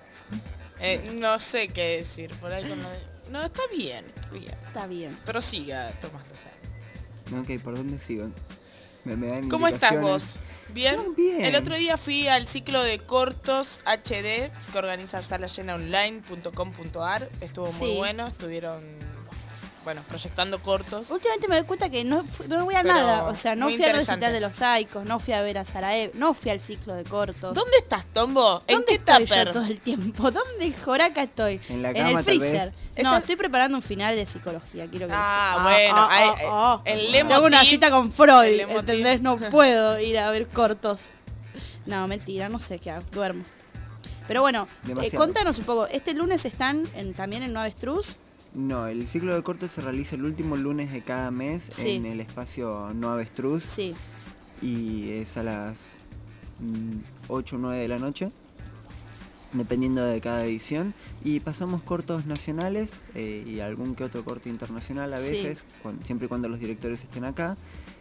No sé qué decir, por ahí con lo de... No, está bien. Está bien. Pero siga, Tomás Lozano. No, ok, ¿por dónde sigo? Me dan ¿Cómo estás indicaciones. vos? ¿Bien? Yo bien. El otro día fui al ciclo de cortos HD que organiza salayenaonline.com.ar. Estuvo muy Sí. bueno, estuvieron, bueno, proyectando cortos. Últimamente me doy cuenta que no voy a Pero nada. O sea, no muy fui al recital interesantes. de los Saicos, no fui a ver a Saraev, no fui al ciclo de cortos. ¿Dónde estás, Tombo? ¿En ¿Dónde qué estoy yo tupper? todo el tiempo? ¿Dónde joraca estoy? En la En cama, el tal freezer. vez. No, estoy preparando un final de psicología. Quiero que el Tengo una lemotiv- cita con Freud, el lemotiv- ¿entendés? No puedo ir a ver cortos. No, mentira, no sé qué hago, duermo. Pero bueno, Demasiado. contanos un poco. Este lunes están también en No Avestruz. No, el ciclo de cortos se realiza el último lunes de cada mes Sí. en el espacio No Avestruz. Sí. Y es a las 8 o 9 de la noche, dependiendo de cada edición. Y pasamos cortos nacionales y algún que otro corto internacional a Sí. veces, siempre y cuando los directores estén acá,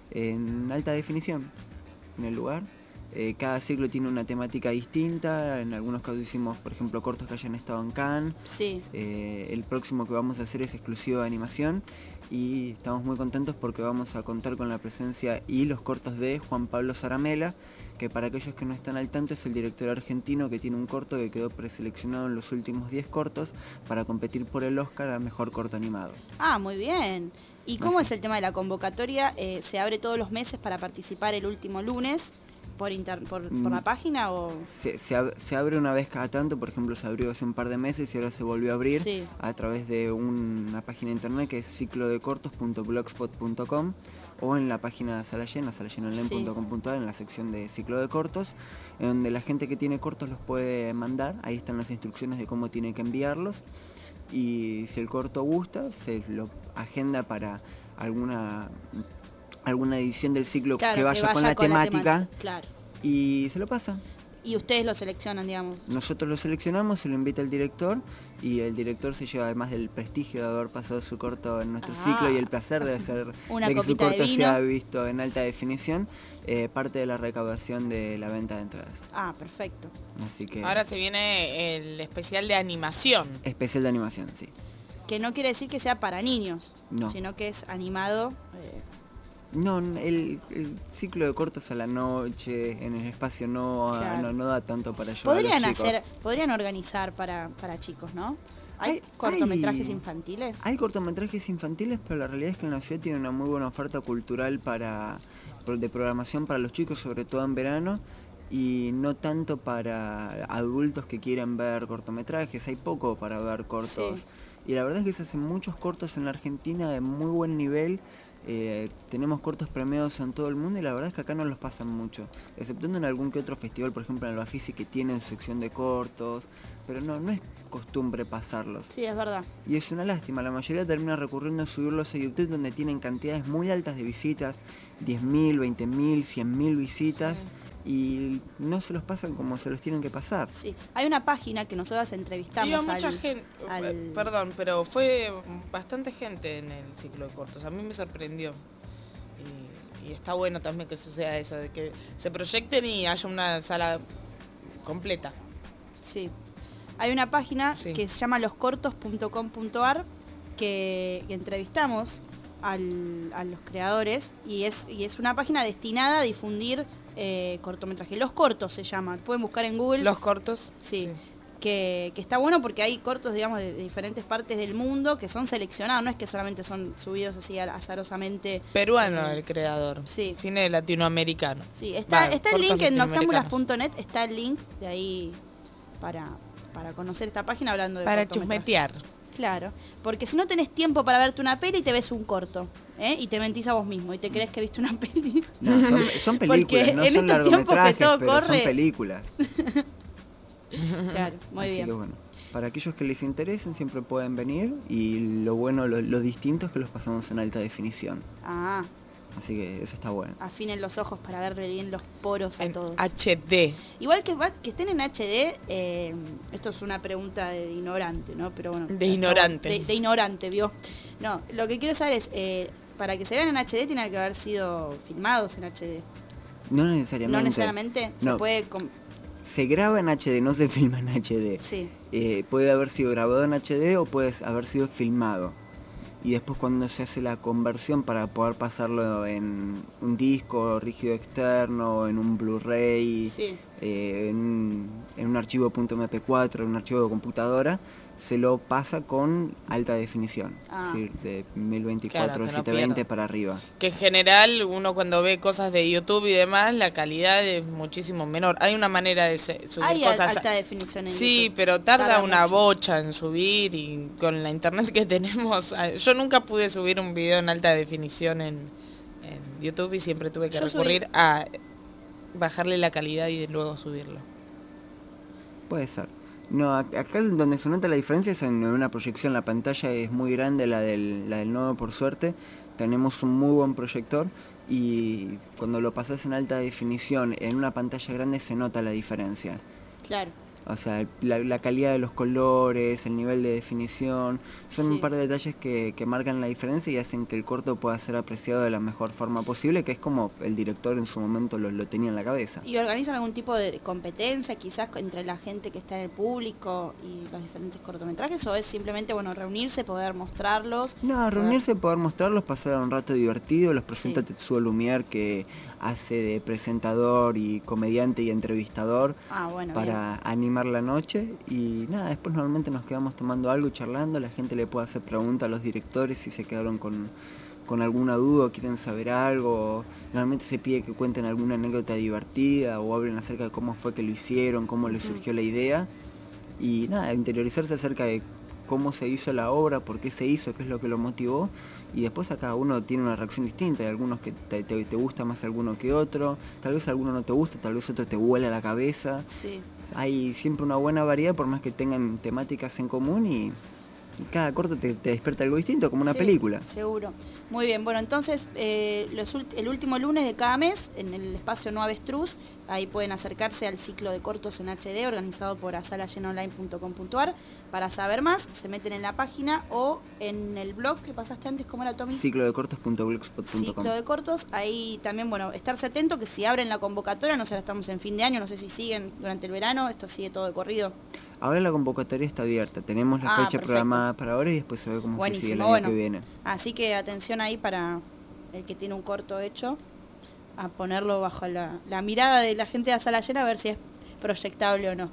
en alta definición, en el lugar. Cada ciclo tiene una temática distinta. En algunos casos hicimos, por ejemplo, cortos que hayan estado en Cannes. Sí. El próximo que vamos a hacer es exclusivo de animación y estamos muy contentos porque vamos a contar con la presencia y los cortos de Juan Pablo Zaramela, que para aquellos que no están al tanto es el director argentino que tiene un corto que quedó preseleccionado en los últimos 10 cortos para competir por el Oscar a Mejor Corto Animado. Ah, muy bien. ¿Y cómo Así. es el tema de la convocatoria? ¿Se abre todos los meses para participar el último lunes por la página o...? Se abre una vez cada tanto, por ejemplo se abrió hace un par de meses y ahora se volvió a abrir Sí. a través de una página de internet que es ciclodecortos.blogspot.com o en la página salayenonline.com.ar en la sección de ciclo de cortos, en donde la gente que tiene cortos los puede mandar, ahí están las instrucciones de cómo tiene que enviarlos y si el corto gusta se lo agenda para alguna edición del ciclo Claro, que vaya con la temática. Claro. Y se lo pasa. Y ustedes lo seleccionan, digamos. Nosotros lo seleccionamos, se lo invita el director y el director se lleva además del prestigio de haber pasado su corto en nuestro ciclo y el placer de hacer Una de que su copita de corto vino. sea visto en alta definición, parte de la recaudación de la venta de entradas. Ah, perfecto. Así que Ahora se viene el especial de animación. especial de animación, sí. Que no quiere decir que sea para niños, No. sino que es animado. No, el ciclo de cortos a la noche, en el espacio Claro. no da tanto para llevar a los chicos. Podrían organizar para chicos, ¿no? ¿Hay cortometrajes infantiles? Hay cortometrajes infantiles, pero la realidad es que en la ciudad tiene una muy buena oferta cultural de programación para los chicos, sobre todo en verano, y no tanto para adultos que quieran ver cortometrajes. Hay poco para ver cortos. Sí. Y la verdad es que se hacen muchos cortos en la Argentina de muy buen nivel, Tenemos cortos premiados en todo el mundo y la verdad es que acá no los pasan mucho, exceptuando en algún que otro festival, por ejemplo en el Bafisi, que tienen sección de cortos, pero no es costumbre pasarlos. Sí, es verdad. Y es una lástima, la mayoría termina recurriendo a subirlos a YouTube, donde tienen cantidades muy altas de visitas, 10.000, 20.000, 100.000 visitas. Sí. Y no se los pasan como se los tienen que pasar. Sí, hay una página que nosotros entrevistamos mucha gente, perdón, pero fue bastante gente en el ciclo de cortos, a mí me sorprendió. Y está bueno también que suceda eso, de que se proyecten y haya una sala completa. Sí, hay una página que se llama loscortos.com.ar que entrevistamos a los creadores y es una página destinada a difundir cortometraje. Los Cortos se llama, pueden buscar en Google. Los Cortos. Sí. Que está bueno porque hay cortos, digamos, de diferentes partes del mundo que son seleccionados, no es que solamente son subidos así azarosamente. Peruano el creador. Sí. Cine latinoamericano. Sí, está el link en noctambulas.net, está el link de ahí para conocer esta página hablando de para chusmetear. Claro, porque si no tenés tiempo para verte una peli, te ves un corto, y te mentís a vos mismo y te crees que viste una peli. No, son películas, no son largometrajes, pero son películas. Claro, muy Así bien. Que bueno, para aquellos que les interesen siempre pueden venir y lo bueno, lo distinto es que los pasamos en alta definición. Ah. Así que eso está bueno. Afinen los ojos para verle bien los poros a todos. HD. Igual que estén en HD, esto es una pregunta de ignorante, ¿no? Pero bueno. De ignorante. De ignorante, ¿vio? No, lo que quiero saber es, para que se vean en HD tienen que haber sido filmados en HD. No necesariamente. No necesariamente. No. Se puede... Se graba en HD, no se filma en HD. Sí. Puede haber sido grabado en HD o puede haber sido filmado. Y después cuando se hace la conversión para poder pasarlo en un disco rígido externo, en un Blu-ray, sí. en un archivo .mp4, en un archivo de computadora, se lo pasa con alta definición, es decir, de 1024, claro, 720 para arriba. Que en general uno cuando ve cosas de YouTube y demás, la calidad es muchísimo menor. Hay una manera de subir cosas. Alta definición en sí, YouTube. pero tarda una mucho. Bocha en subir y con la internet que tenemos. Yo nunca pude subir un video en alta definición en YouTube y siempre tuve que recurrir a bajarle la calidad y luego subirlo. Puede ser. No, acá donde se nota la diferencia es en una proyección. La pantalla es muy grande, la del nuevo, por suerte. Tenemos un muy buen proyector y cuando lo pasas en alta definición en una pantalla grande se nota la diferencia. Claro. O sea, la calidad de los colores, el nivel de definición, son un par de detalles que marcan la diferencia y hacen que el corto pueda ser apreciado de la mejor forma posible, que es como el director en su momento lo tenía en la cabeza. ¿Y organizan algún tipo de competencia quizás entre la gente que está en el público y los diferentes cortometrajes? ¿O es simplemente, bueno, reunirse, poder mostrarlos? No, reunirse, poder mostrarlos, pasar un rato divertido, los presenta Tetsuo Lumière, que hace de presentador y comediante y entrevistador para animar la noche y nada, después normalmente nos quedamos tomando algo y charlando, la gente le puede hacer preguntas a los directores si se quedaron con alguna duda o quieren saber algo, normalmente se pide que cuenten alguna anécdota divertida o hablen acerca de cómo fue que lo hicieron, cómo les surgió la idea y nada, interiorizarse acerca de cómo se hizo la obra, por qué se hizo, qué es lo que lo motivó y después a cada uno tiene una reacción distinta, hay algunos que te gusta más alguno que otro, tal vez alguno no te gusta, tal vez otro te vuela la cabeza. Sí. Hay siempre una buena variedad por más que tengan temáticas en común y cada corto te despierta algo distinto, como una película. Seguro. Muy bien, bueno, entonces el último lunes de cada mes, en el espacio No Avestruz, ahí pueden acercarse al ciclo de cortos en HD organizado por asalayenonline.com.ar. Para saber más, se meten en la página o en el blog que pasaste antes, ¿cómo era, Tommy? Ciclodecortos.blogspot.com. Ciclo de cortos, ahí también, bueno, estarse atento que si abren la convocatoria, no sé, ahora estamos en fin de año, no sé si siguen durante el verano, esto sigue todo de corrido. Ahora la convocatoria está abierta, tenemos la fecha programada para ahora y después se ve cómo se sigue el año que viene. Así que atención ahí para el que tiene un corto hecho, a ponerlo bajo la mirada de la gente de la sala llena a ver si es proyectable o no.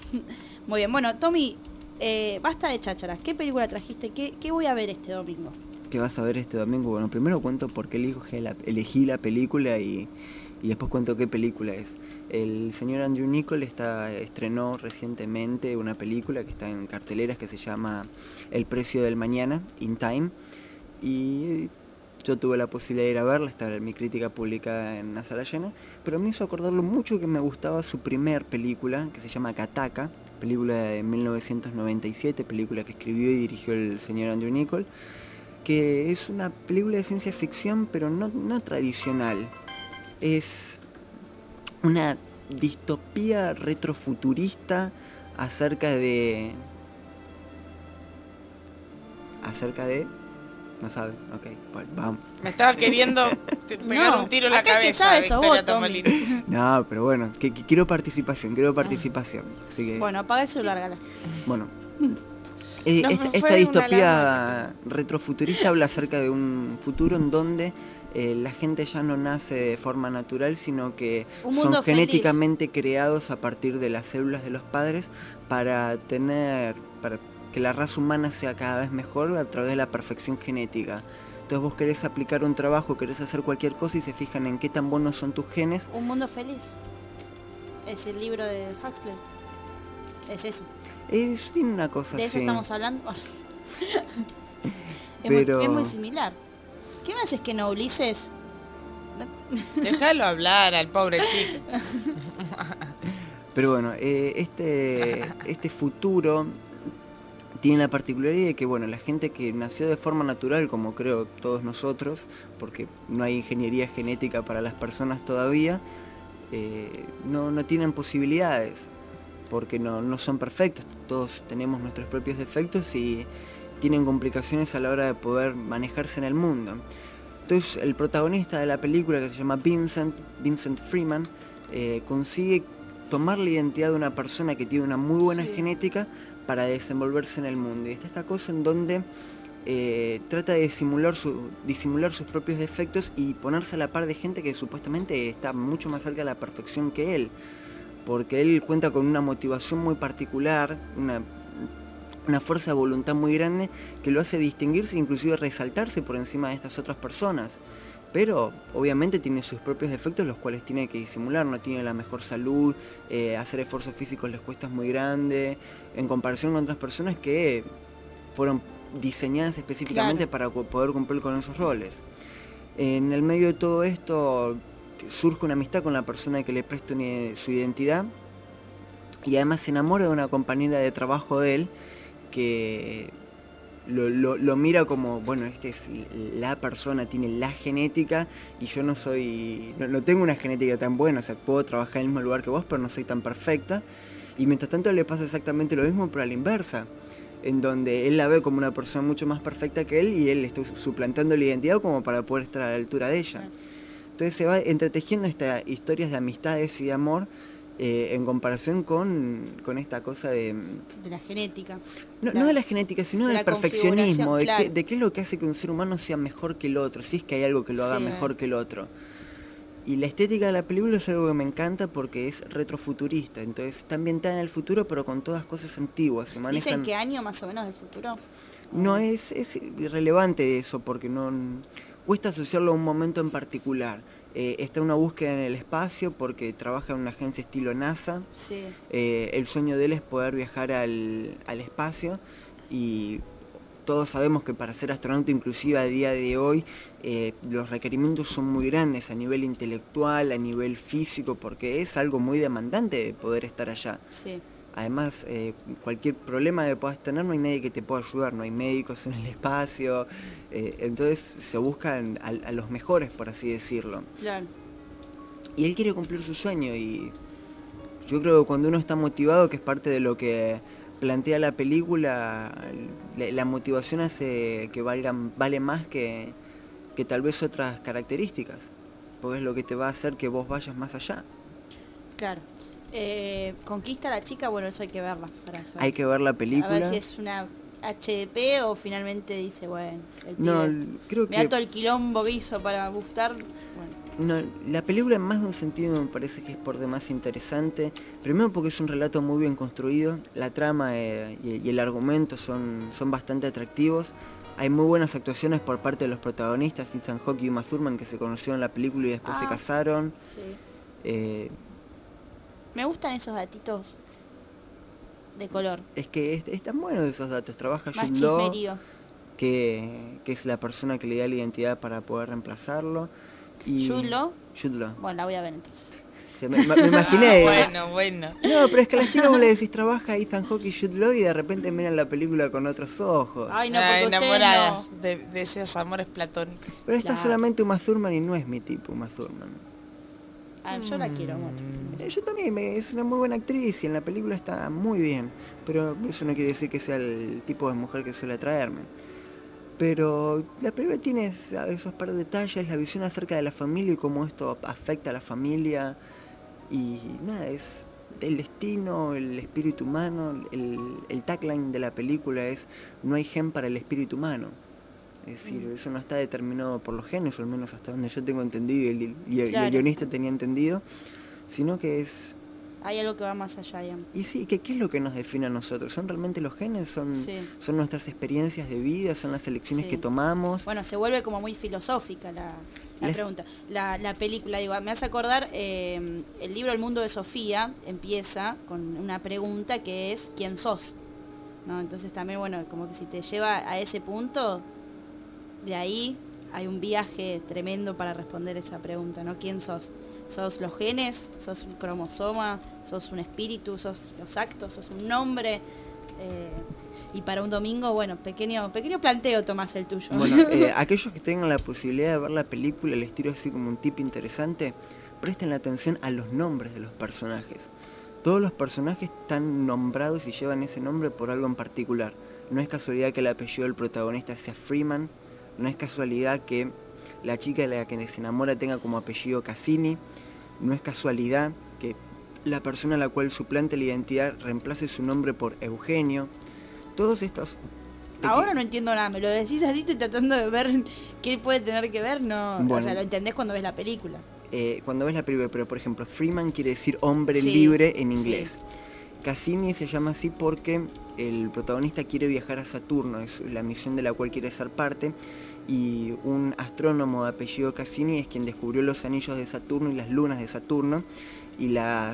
Muy bien, bueno, Tommy, basta de chácharas, ¿qué película trajiste? ¿Qué voy a ver este domingo? ¿Qué vas a ver este domingo? Bueno, primero cuento por qué elegí la película y después cuento qué película es. El señor Andrew Niccol estrenó recientemente una película que está en carteleras que se llama El precio del mañana, In Time, y Yo tuve la posibilidad de ir a verla, está mi crítica publicada en una sala llena, pero me hizo acordarlo mucho que me gustaba su primer película, que se llama Gattaca, película de 1997, película que escribió y dirigió el señor Andrew Niccol, que es una película de ciencia ficción, pero no tradicional. Es una distopía retrofuturista acerca de... No sabe, ok, bueno, vamos. Me estaba queriendo pegar un tiro en la cabeza, Victoria Tomolini. No, pero bueno, que quiero participación, así que... Bueno, apaga el celular, Gala. Bueno, esta distopía retrofuturista habla acerca de un futuro en donde la gente ya no nace de forma natural, sino que son genéticamente creados a partir de las células de los padres para que la raza humana sea cada vez mejor a través de la perfección genética. Entonces vos querés aplicar un trabajo, querés hacer cualquier cosa y se fijan en qué tan buenos son tus genes. Un mundo feliz. Es el libro de Huxley. Es eso. Tiene una cosa así. ¿De eso estamos hablando? Pero... es muy similar. ¿Qué me haces que no, Ulises? Déjalo hablar al pobre chico. Pero bueno, este futuro tiene la particularidad de que, bueno, la gente que nació de forma natural, como creo todos nosotros, porque no hay ingeniería genética para las personas todavía, no tienen posibilidades, porque no son perfectos, todos tenemos nuestros propios defectos y tienen complicaciones a la hora de poder manejarse en el mundo. Entonces el protagonista de la película, que se llama Vincent Freeman, consigue tomar la identidad de una persona que tiene una muy buena genética para desenvolverse en el mundo. Y está esta cosa en donde trata de disimular sus propios defectos y ponerse a la par de gente que supuestamente está mucho más cerca de la perfección que él, porque él cuenta con una motivación muy particular, una fuerza de voluntad muy grande que lo hace distinguirse e inclusive resaltarse por encima de estas otras personas. Pero obviamente tiene sus propios defectos, los cuales tiene que disimular. No tiene la mejor salud, hacer esfuerzos físicos les cuesta muy grande, en comparación con otras personas que fueron diseñadas específicamente para poder cumplir con esos roles. En el medio de todo esto surge una amistad con la persona que le presta su identidad, y además se enamora de una compañera de trabajo de él que lo mira como, bueno, este es la persona, tiene la genética y yo no tengo una genética tan buena, o sea, puedo trabajar en el mismo lugar que vos, pero no soy tan perfecta. Y mientras tanto le pasa exactamente lo mismo, pero a la inversa, en donde él la ve como una persona mucho más perfecta que él y él está suplantando la identidad como para poder estar a la altura de ella. Entonces se va entretejiendo estas historias de amistades y de amor, en comparación con esta cosa de la genética. No de la genética, sino del perfeccionismo, claro. de qué es lo que hace que un ser humano sea mejor que el otro, si es que hay algo que lo haga mejor que el otro. Y la estética de la película es algo que me encanta porque es retrofuturista, entonces está ambientada en el futuro pero con todas cosas antiguas. Se manejan... ¿Dicen qué año más o menos del futuro? No, es irrelevante eso porque no cuesta asociarlo a un momento en particular. Está una búsqueda en el espacio porque trabaja en una agencia estilo NASA. Sí. El sueño de él es poder viajar al espacio y todos sabemos que para ser astronauta, inclusive a día de hoy, los requerimientos son muy grandes a nivel intelectual, a nivel físico, porque es algo muy demandante de poder estar allá. Sí. Además, cualquier problema que puedas tener, no hay nadie que te pueda ayudar, no hay médicos en el espacio, entonces se buscan a los mejores, por así decirlo. Claro. Y él quiere cumplir su sueño y yo creo que cuando uno está motivado, que es parte de lo que plantea la película, la motivación hace que vale más que tal vez otras características, porque es lo que te va a hacer que vos vayas más allá. Claro. Conquista a la chica, bueno, eso hay que verla para saber. Hay que ver la película. A ver si es una HDP o finalmente dice, bueno, creo que... me da todo el quilombo que hizo para gustar. Bueno. No, la película en más de un sentido me parece que es por demás interesante. Primero porque es un relato muy bien construido, la trama y el argumento son bastante atractivos. Hay muy buenas actuaciones por parte de los protagonistas, Ethan Hawke y Uma Thurman, que se conocieron en la película y después se casaron. Sí. Me gustan esos datitos de color. Es que están buenos esos datos. Trabaja más Jude Law. chismerío. que es la persona que le da la identidad para poder reemplazarlo. Y Jude Law. Jude Law. Bueno, la voy a ver entonces. O sea, me imaginé. Bueno. No, pero es que a las chicas vos le decís trabaja Ethan Hawke y Jude Law y de repente miran la película con otros ojos. Ay, no, porque enamoradas usted de esos amores platónicos. Pero está solamente Uma Thurman y no es mi tipo Uma Thurman. Yo la quiero mucho. Yo también, es una muy buena actriz y en la película está muy bien, pero eso no quiere decir que sea el tipo de mujer que suele atraerme. Pero la película tiene esos par de detalles, la visión acerca de la familia y cómo esto afecta a la familia. Y nada, es el destino, el espíritu humano, el tagline de la película es no hay gen para el espíritu humano. Es decir, eso no está determinado por los genes, o al menos hasta donde yo tengo entendido y el guionista tenía entendido, sino que es... Hay algo que va más allá, digamos. Y sí, ¿qué es lo que nos define a nosotros? ¿Son realmente los genes? ¿Son nuestras experiencias de vida? ¿Son las elecciones que tomamos? Bueno, se vuelve como muy filosófica la pregunta. La película, digo, me hace acordar, el libro El mundo de Sofía empieza con una pregunta que es ¿quién sos? ¿No? Entonces también, bueno, como que si te lleva a ese punto, de ahí hay un viaje tremendo para responder esa pregunta, ¿no? ¿Quién sos? ¿Sos los genes? ¿Sos un cromosoma? ¿Sos un espíritu? ¿Sos los actos? ¿Sos un nombre? Y para un domingo, bueno, pequeño planteo tomás el tuyo. Bueno, aquellos que tengan la posibilidad de ver la película, les tiro así como un tip interesante, presten la atención a los nombres de los personajes. Todos los personajes están nombrados y llevan ese nombre por algo en particular. No es casualidad que el apellido del protagonista sea Freeman, no es casualidad que la chica de la que se enamora tenga como apellido Cassini, no es casualidad que la persona a la cual suplante la identidad reemplace su nombre por Eugenio. Todos estos... Ahora no entiendo nada, me lo decís así, estoy tratando de ver qué puede tener que ver, no, bueno, o sea, lo entendés cuando ves la película. Cuando ves la película, pero por ejemplo, Freeman quiere decir hombre libre en inglés. Sí. Cassini se llama así porque el protagonista quiere viajar a Saturno, es la misión de la cual quiere ser parte, y un astrónomo de apellido Cassini es quien descubrió los anillos de Saturno y las lunas de Saturno, y la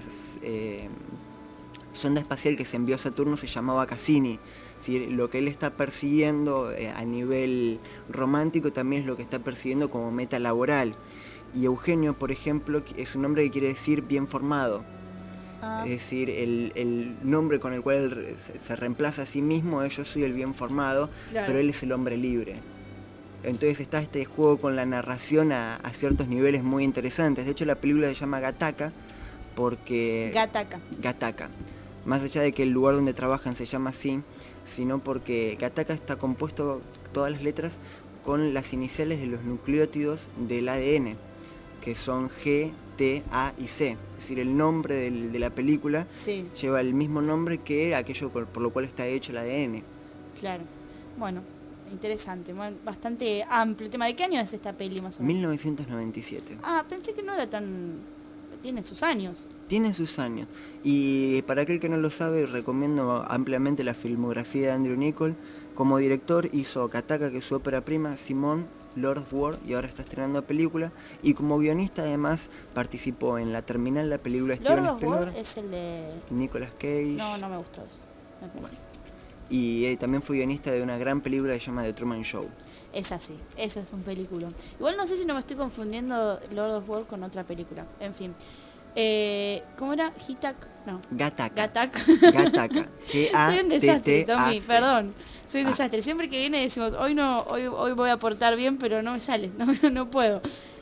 sonda espacial que se envió a Saturno se llamaba Cassini. ¿Sí? Lo que él está persiguiendo a nivel romántico también es lo que está persiguiendo como meta laboral. Y Eugenio, por ejemplo, es un nombre que quiere decir bien formado. Es decir, el nombre con el cual se reemplaza a sí mismo es yo soy el bien formado, pero él es el hombre libre. Entonces está este juego con la narración a ciertos niveles muy interesantes. De hecho, la película se llama Gattaca porque... Gattaca. Más allá de que el lugar donde trabajan se llama así, sino porque Gattaca está compuesto, todas las letras, con las iniciales de los nucleótidos del ADN, que son G, T, A y C. Es decir, el nombre de la película lleva el mismo nombre que aquello por lo cual está hecho el ADN. Claro. Bueno, interesante, bastante amplio el tema. ¿De qué año es esta peli más o menos? 1997. Pensé que no era tan... Tiene sus años. Tiene sus años. Y para aquel que no lo sabe, recomiendo ampliamente la filmografía de Andrew Niccol. Como director hizo Gattaca, que es su ópera prima, Simón, Lord of War, y ahora está estrenando película. Y como guionista además participó en La Terminal, la película de Steven Spielberg. Lord of War es el de... Nicolas Cage. No me gustó eso. Bueno. Y también fue guionista de una gran película que se llama The Truman Show. Es así, ese es un película. Igual no sé si no me estoy confundiendo Lord of War con otra película. En fin. ¿Cómo era? No. Gattaca. G-A-T-T-A-C. Soy un desastre, Tommy, perdón. Soy un desastre. Siempre que viene decimos, hoy voy a aportar bien, pero no me sale, no puedo.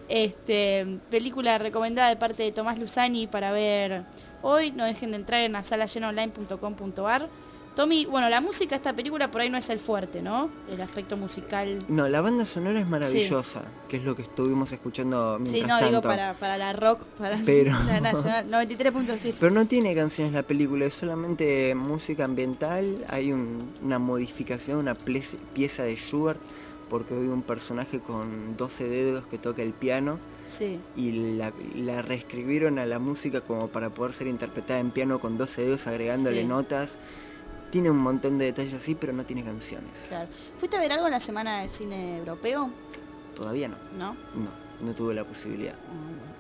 Película recomendada de parte de Tomás Luzani para ver hoy. No dejen de entrar en salallenaonline.com.ar. Tommy, bueno, la música de esta película por ahí no es el fuerte, ¿no? El aspecto musical. No, la banda sonora es maravillosa, que es lo que estuvimos escuchando mientras tanto. Digo para la rock, para la nacional, 93.7. Pero no tiene canciones la película, es solamente música ambiental, hay una modificación, una pieza de Schubert, porque hay un personaje con 12 dedos que toca el piano. Sí. Y la reescribieron a la música como para poder ser interpretada en piano con 12 dedos, agregándole notas. Tiene un montón de detalles así, pero no tiene canciones. Claro. ¿Fuiste a ver algo en la Semana del Cine Europeo? Todavía no. ¿No? No tuve la posibilidad.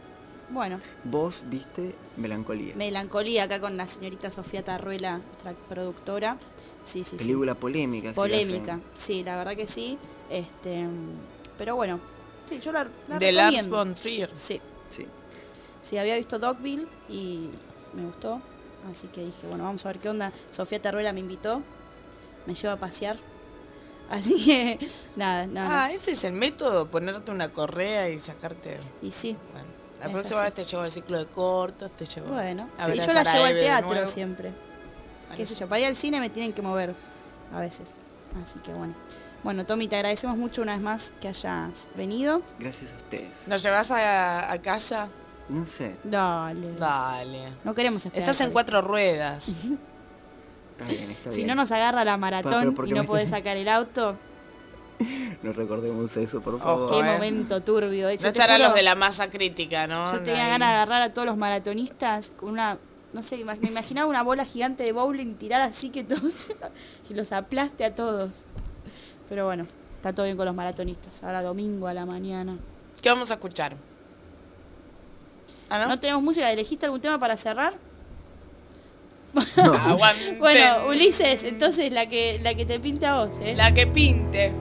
Bueno. Vos viste Melancolía. Melancolía, acá con la señorita Sofía Tarruela, nuestra productora. Sí. Película polémica. Polémica, sí, la verdad que sí. Pero bueno, sí, yo la de recomiendo. Lars von Trier. Sí, había visto Dogville y me gustó. Así que dije, bueno, vamos a ver qué onda. Sofía Tarruela me invitó, me lleva a pasear. Así que, nada. Ese es el método, ponerte una correa y sacarte. Y sí. Bueno, la próxima vez te llevo al ciclo de cortos, te llevo. Bueno, a ver y a yo la llevo al Sarajevo de teatro nuevo. siempre. Qué sé yo, para ir al cine me tienen que mover a veces. Así que bueno. Bueno, Tommy, te agradecemos mucho una vez más que hayas venido. Gracias a ustedes. ¿Nos llevas a casa? No sé. Dale. No queremos esperar. Estás en 4 ruedas. Está bien. Si no nos agarra la maratón y no podés sacar el auto. No recordemos eso, por favor. Qué momento turbio. No estarán los de la masa crítica, ¿no? Yo tenía ganas de agarrar a todos los maratonistas con una, no sé, me imaginaba una bola gigante de bowling y tirar así que todos y los aplaste a todos. Pero bueno, está todo bien con los maratonistas. Ahora domingo a la mañana. ¿Qué vamos a escuchar? ¿No tenemos música? ¿Elegiste algún tema para cerrar? No. Bueno, Ulises, entonces la que te pinte a vos, ¿eh? La que pinte.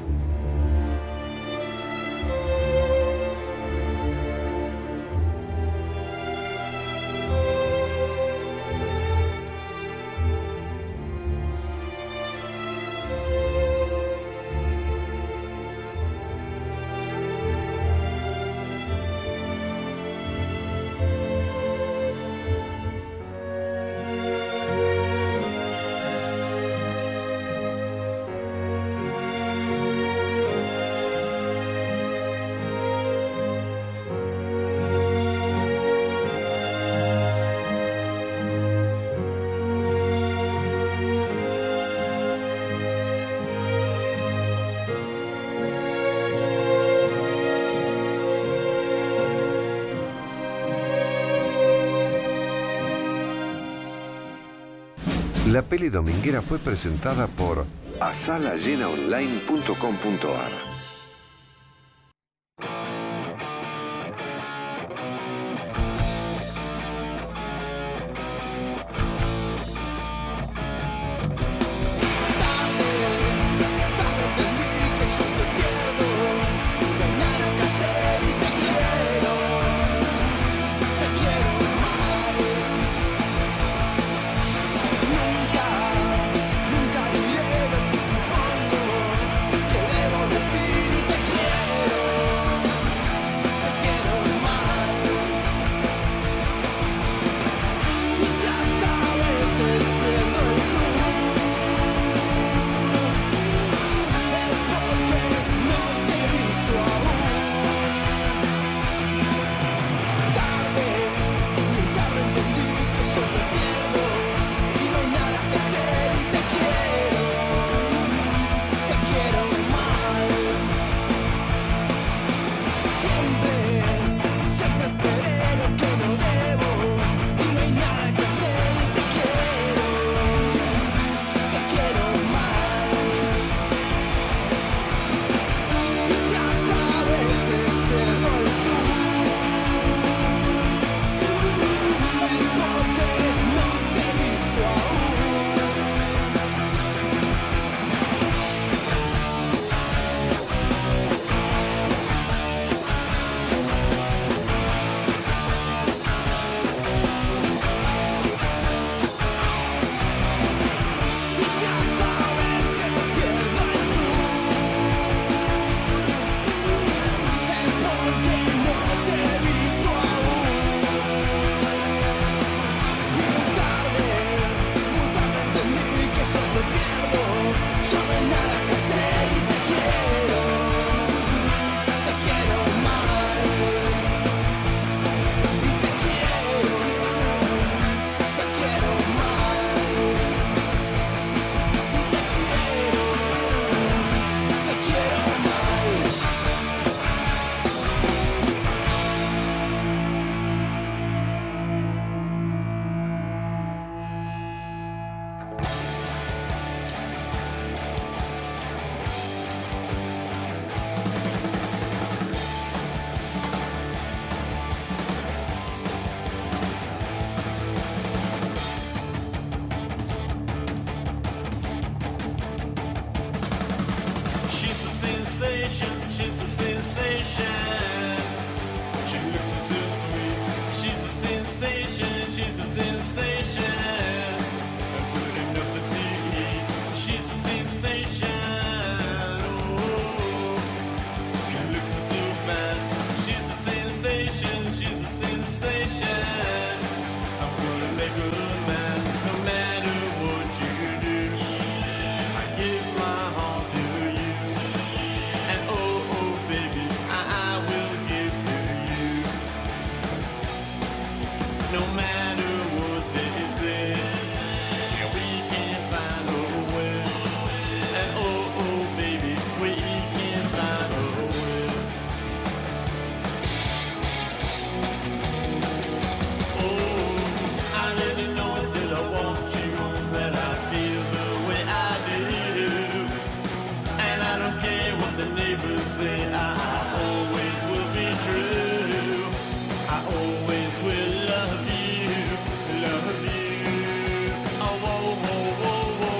La peli dominguera fue presentada por asalallenaonline.com.ar. Nunca diré lo que supongo que debo decir. make a man no matter what you do. I give my heart to you, and oh baby, I will give to you. No matter what they say, yeah, we can find a way, and oh baby, we can find a way. I didn't know until I want you that I feel the way I do. And I don't care what the neighbors say, I always will be true. I always will love you, love you. Oh, whoa, whoa, whoa, whoa.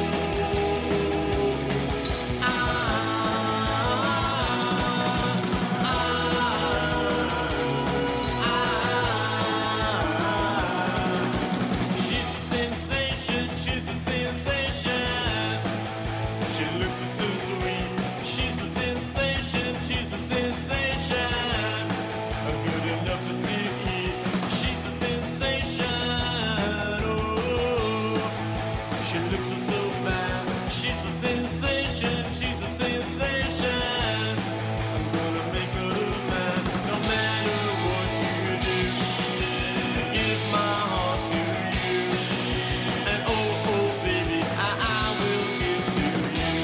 She's a sensation, she's a sensation. She looks so sweet. She's a sensation, she's a sensation. Good enough to eat. She's a sensation. Oh, she looks so fine. She's a sensation, she's a sensation. I'm gonna make her mine, no matter what you do. I give my heart to you, and oh baby, I will give to you.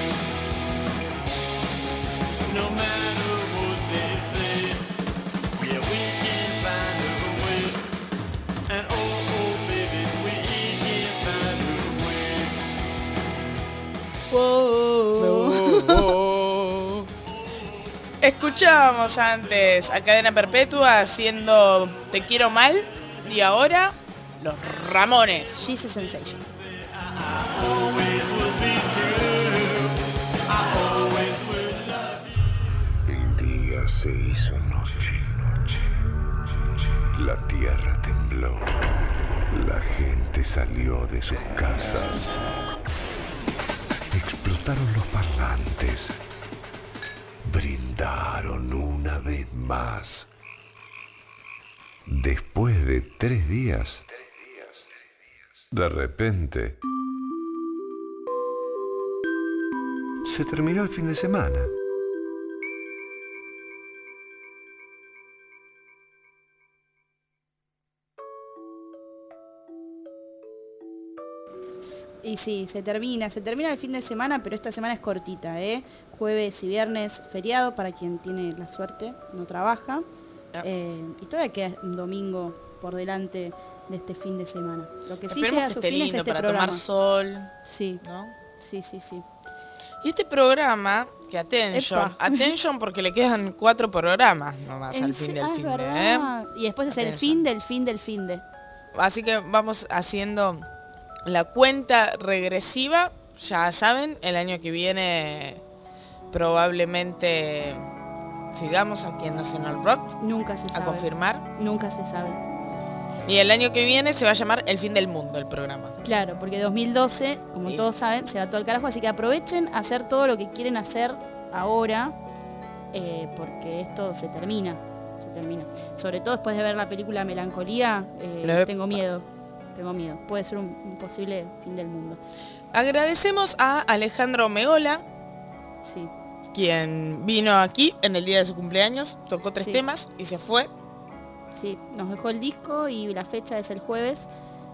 No matter what they say, yeah, we can find a way, and oh baby, we can find a way. Escuchábamos antes a Cadena Perpetua haciendo Te Quiero Mal y ahora los Ramones. She's a Sensation. El día se hizo noche. La tierra tembló. La gente salió de sus casas. Explotaron los parlantes. Brindaron una vez más. Después de 3 días, de repente, se terminó el fin de semana. Y sí, se termina el fin de semana, pero esta semana es cortita, ¿eh? Jueves y viernes feriado para quien tiene la suerte, no trabaja. Y todavía queda un domingo por delante de este fin de semana. Lo que sí Esperemos llega a que su esté fin es lindo este para programa. tomar sol. Sí, ¿no? sí. Y este programa, que atención porque le quedan 4 programas nomás al fin del fin de, Y después es el fin del fin del fin de. Así que vamos haciendo la cuenta regresiva. Ya saben, el año que viene probablemente sigamos aquí en Nacional Rock. Nunca se sabe. A confirmar. Nunca se sabe. Y el año que viene se va a llamar El Fin del Mundo el programa. Claro, porque 2012, como todos saben, se va todo el carajo, así que aprovechen a hacer todo lo que quieren hacer ahora, porque esto se termina. Sobre todo después de ver la película Melancolía, tengo miedo. Puede ser un posible fin del mundo. Agradecemos a Alejandro Meola, sí, quien vino aquí en el día de su cumpleaños, tocó 3 temas y se fue. Sí, nos dejó el disco y la fecha es el jueves.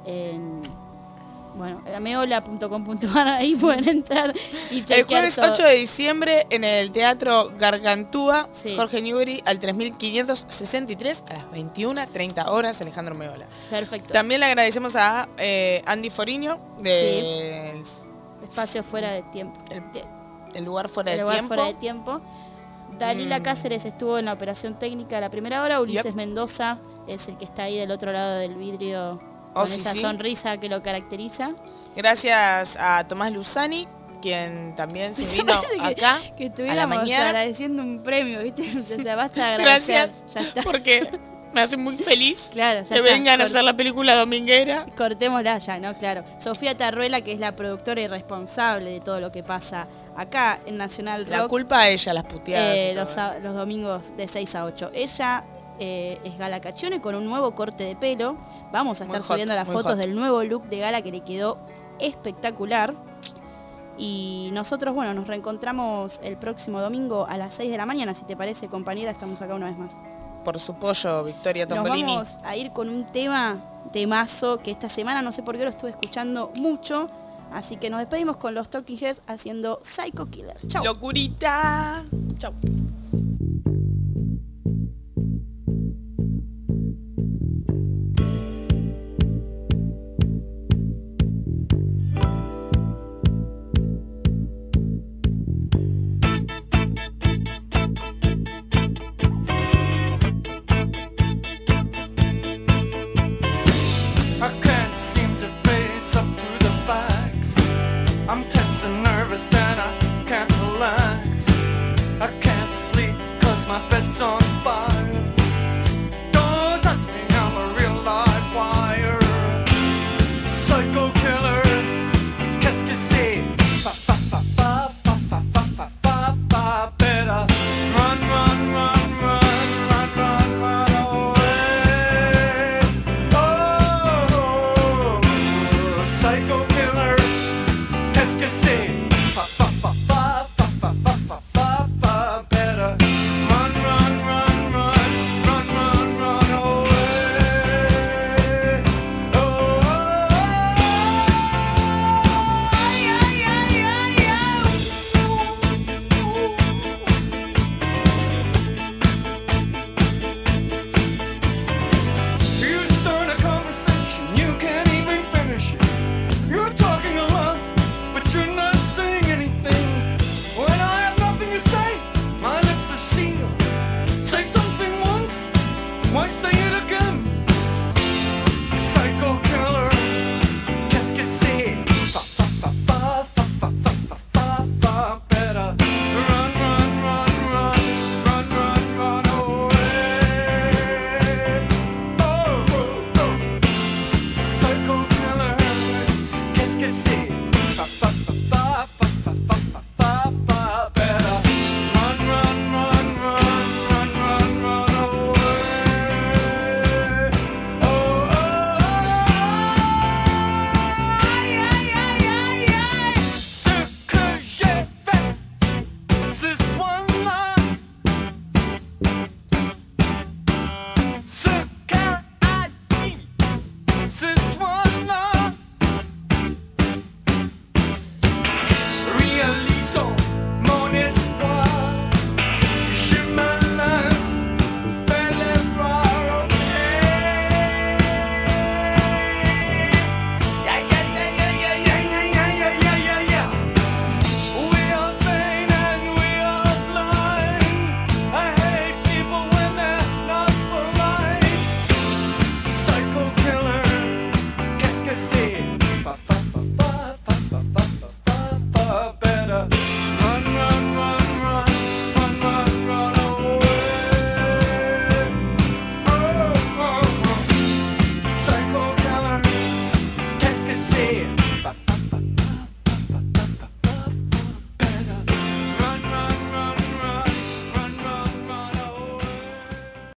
Meola.com.ar, ahí pueden entrar y chequear. El jueves 8 de diciembre en el Teatro Gargantúa, Jorge Newbery, al 3563 a las 21:30 horas, Alejandro Meola. Perfecto. También le agradecemos a Andy Foriño de Espacio Fuera de Tiempo. El lugar fuera de tiempo. Dalila Cáceres estuvo en la operación técnica de la primera hora. Ulises Mendoza es el que está ahí del otro lado del vidrio con esa sonrisa que lo caracteriza. Gracias a Tomás Luzani, quien también se vino acá que a la mañana agradeciendo un premio, ¿viste? O sea, basta de agradecer. Gracias, ya está. Porque me hace muy feliz que vengan a hacer la película dominguera. Cortémosla ya, ¿no? Claro. Sofía Tarruela, que es la productora y responsable de todo lo que pasa acá en Nacional Rock. La culpa a ella, las puteadas. Los domingos de 6 a 8. Ella es Gala Caccione con un nuevo corte de pelo. Vamos a estar Muy hot, subiendo las muy fotos hot. del nuevo look de Gala que le quedó espectacular. Y nosotros, bueno, nos reencontramos el próximo domingo a las 6 de la mañana. Si te parece, compañera, estamos acá una vez más. Por su pollo, Victoria Nos Tombolini. vamos a ir con un temazo, que esta semana no sé por qué lo estuve escuchando mucho. Así que nos despedimos con los Talking Heads haciendo Psycho Killer. Chau. Locurita. Chau.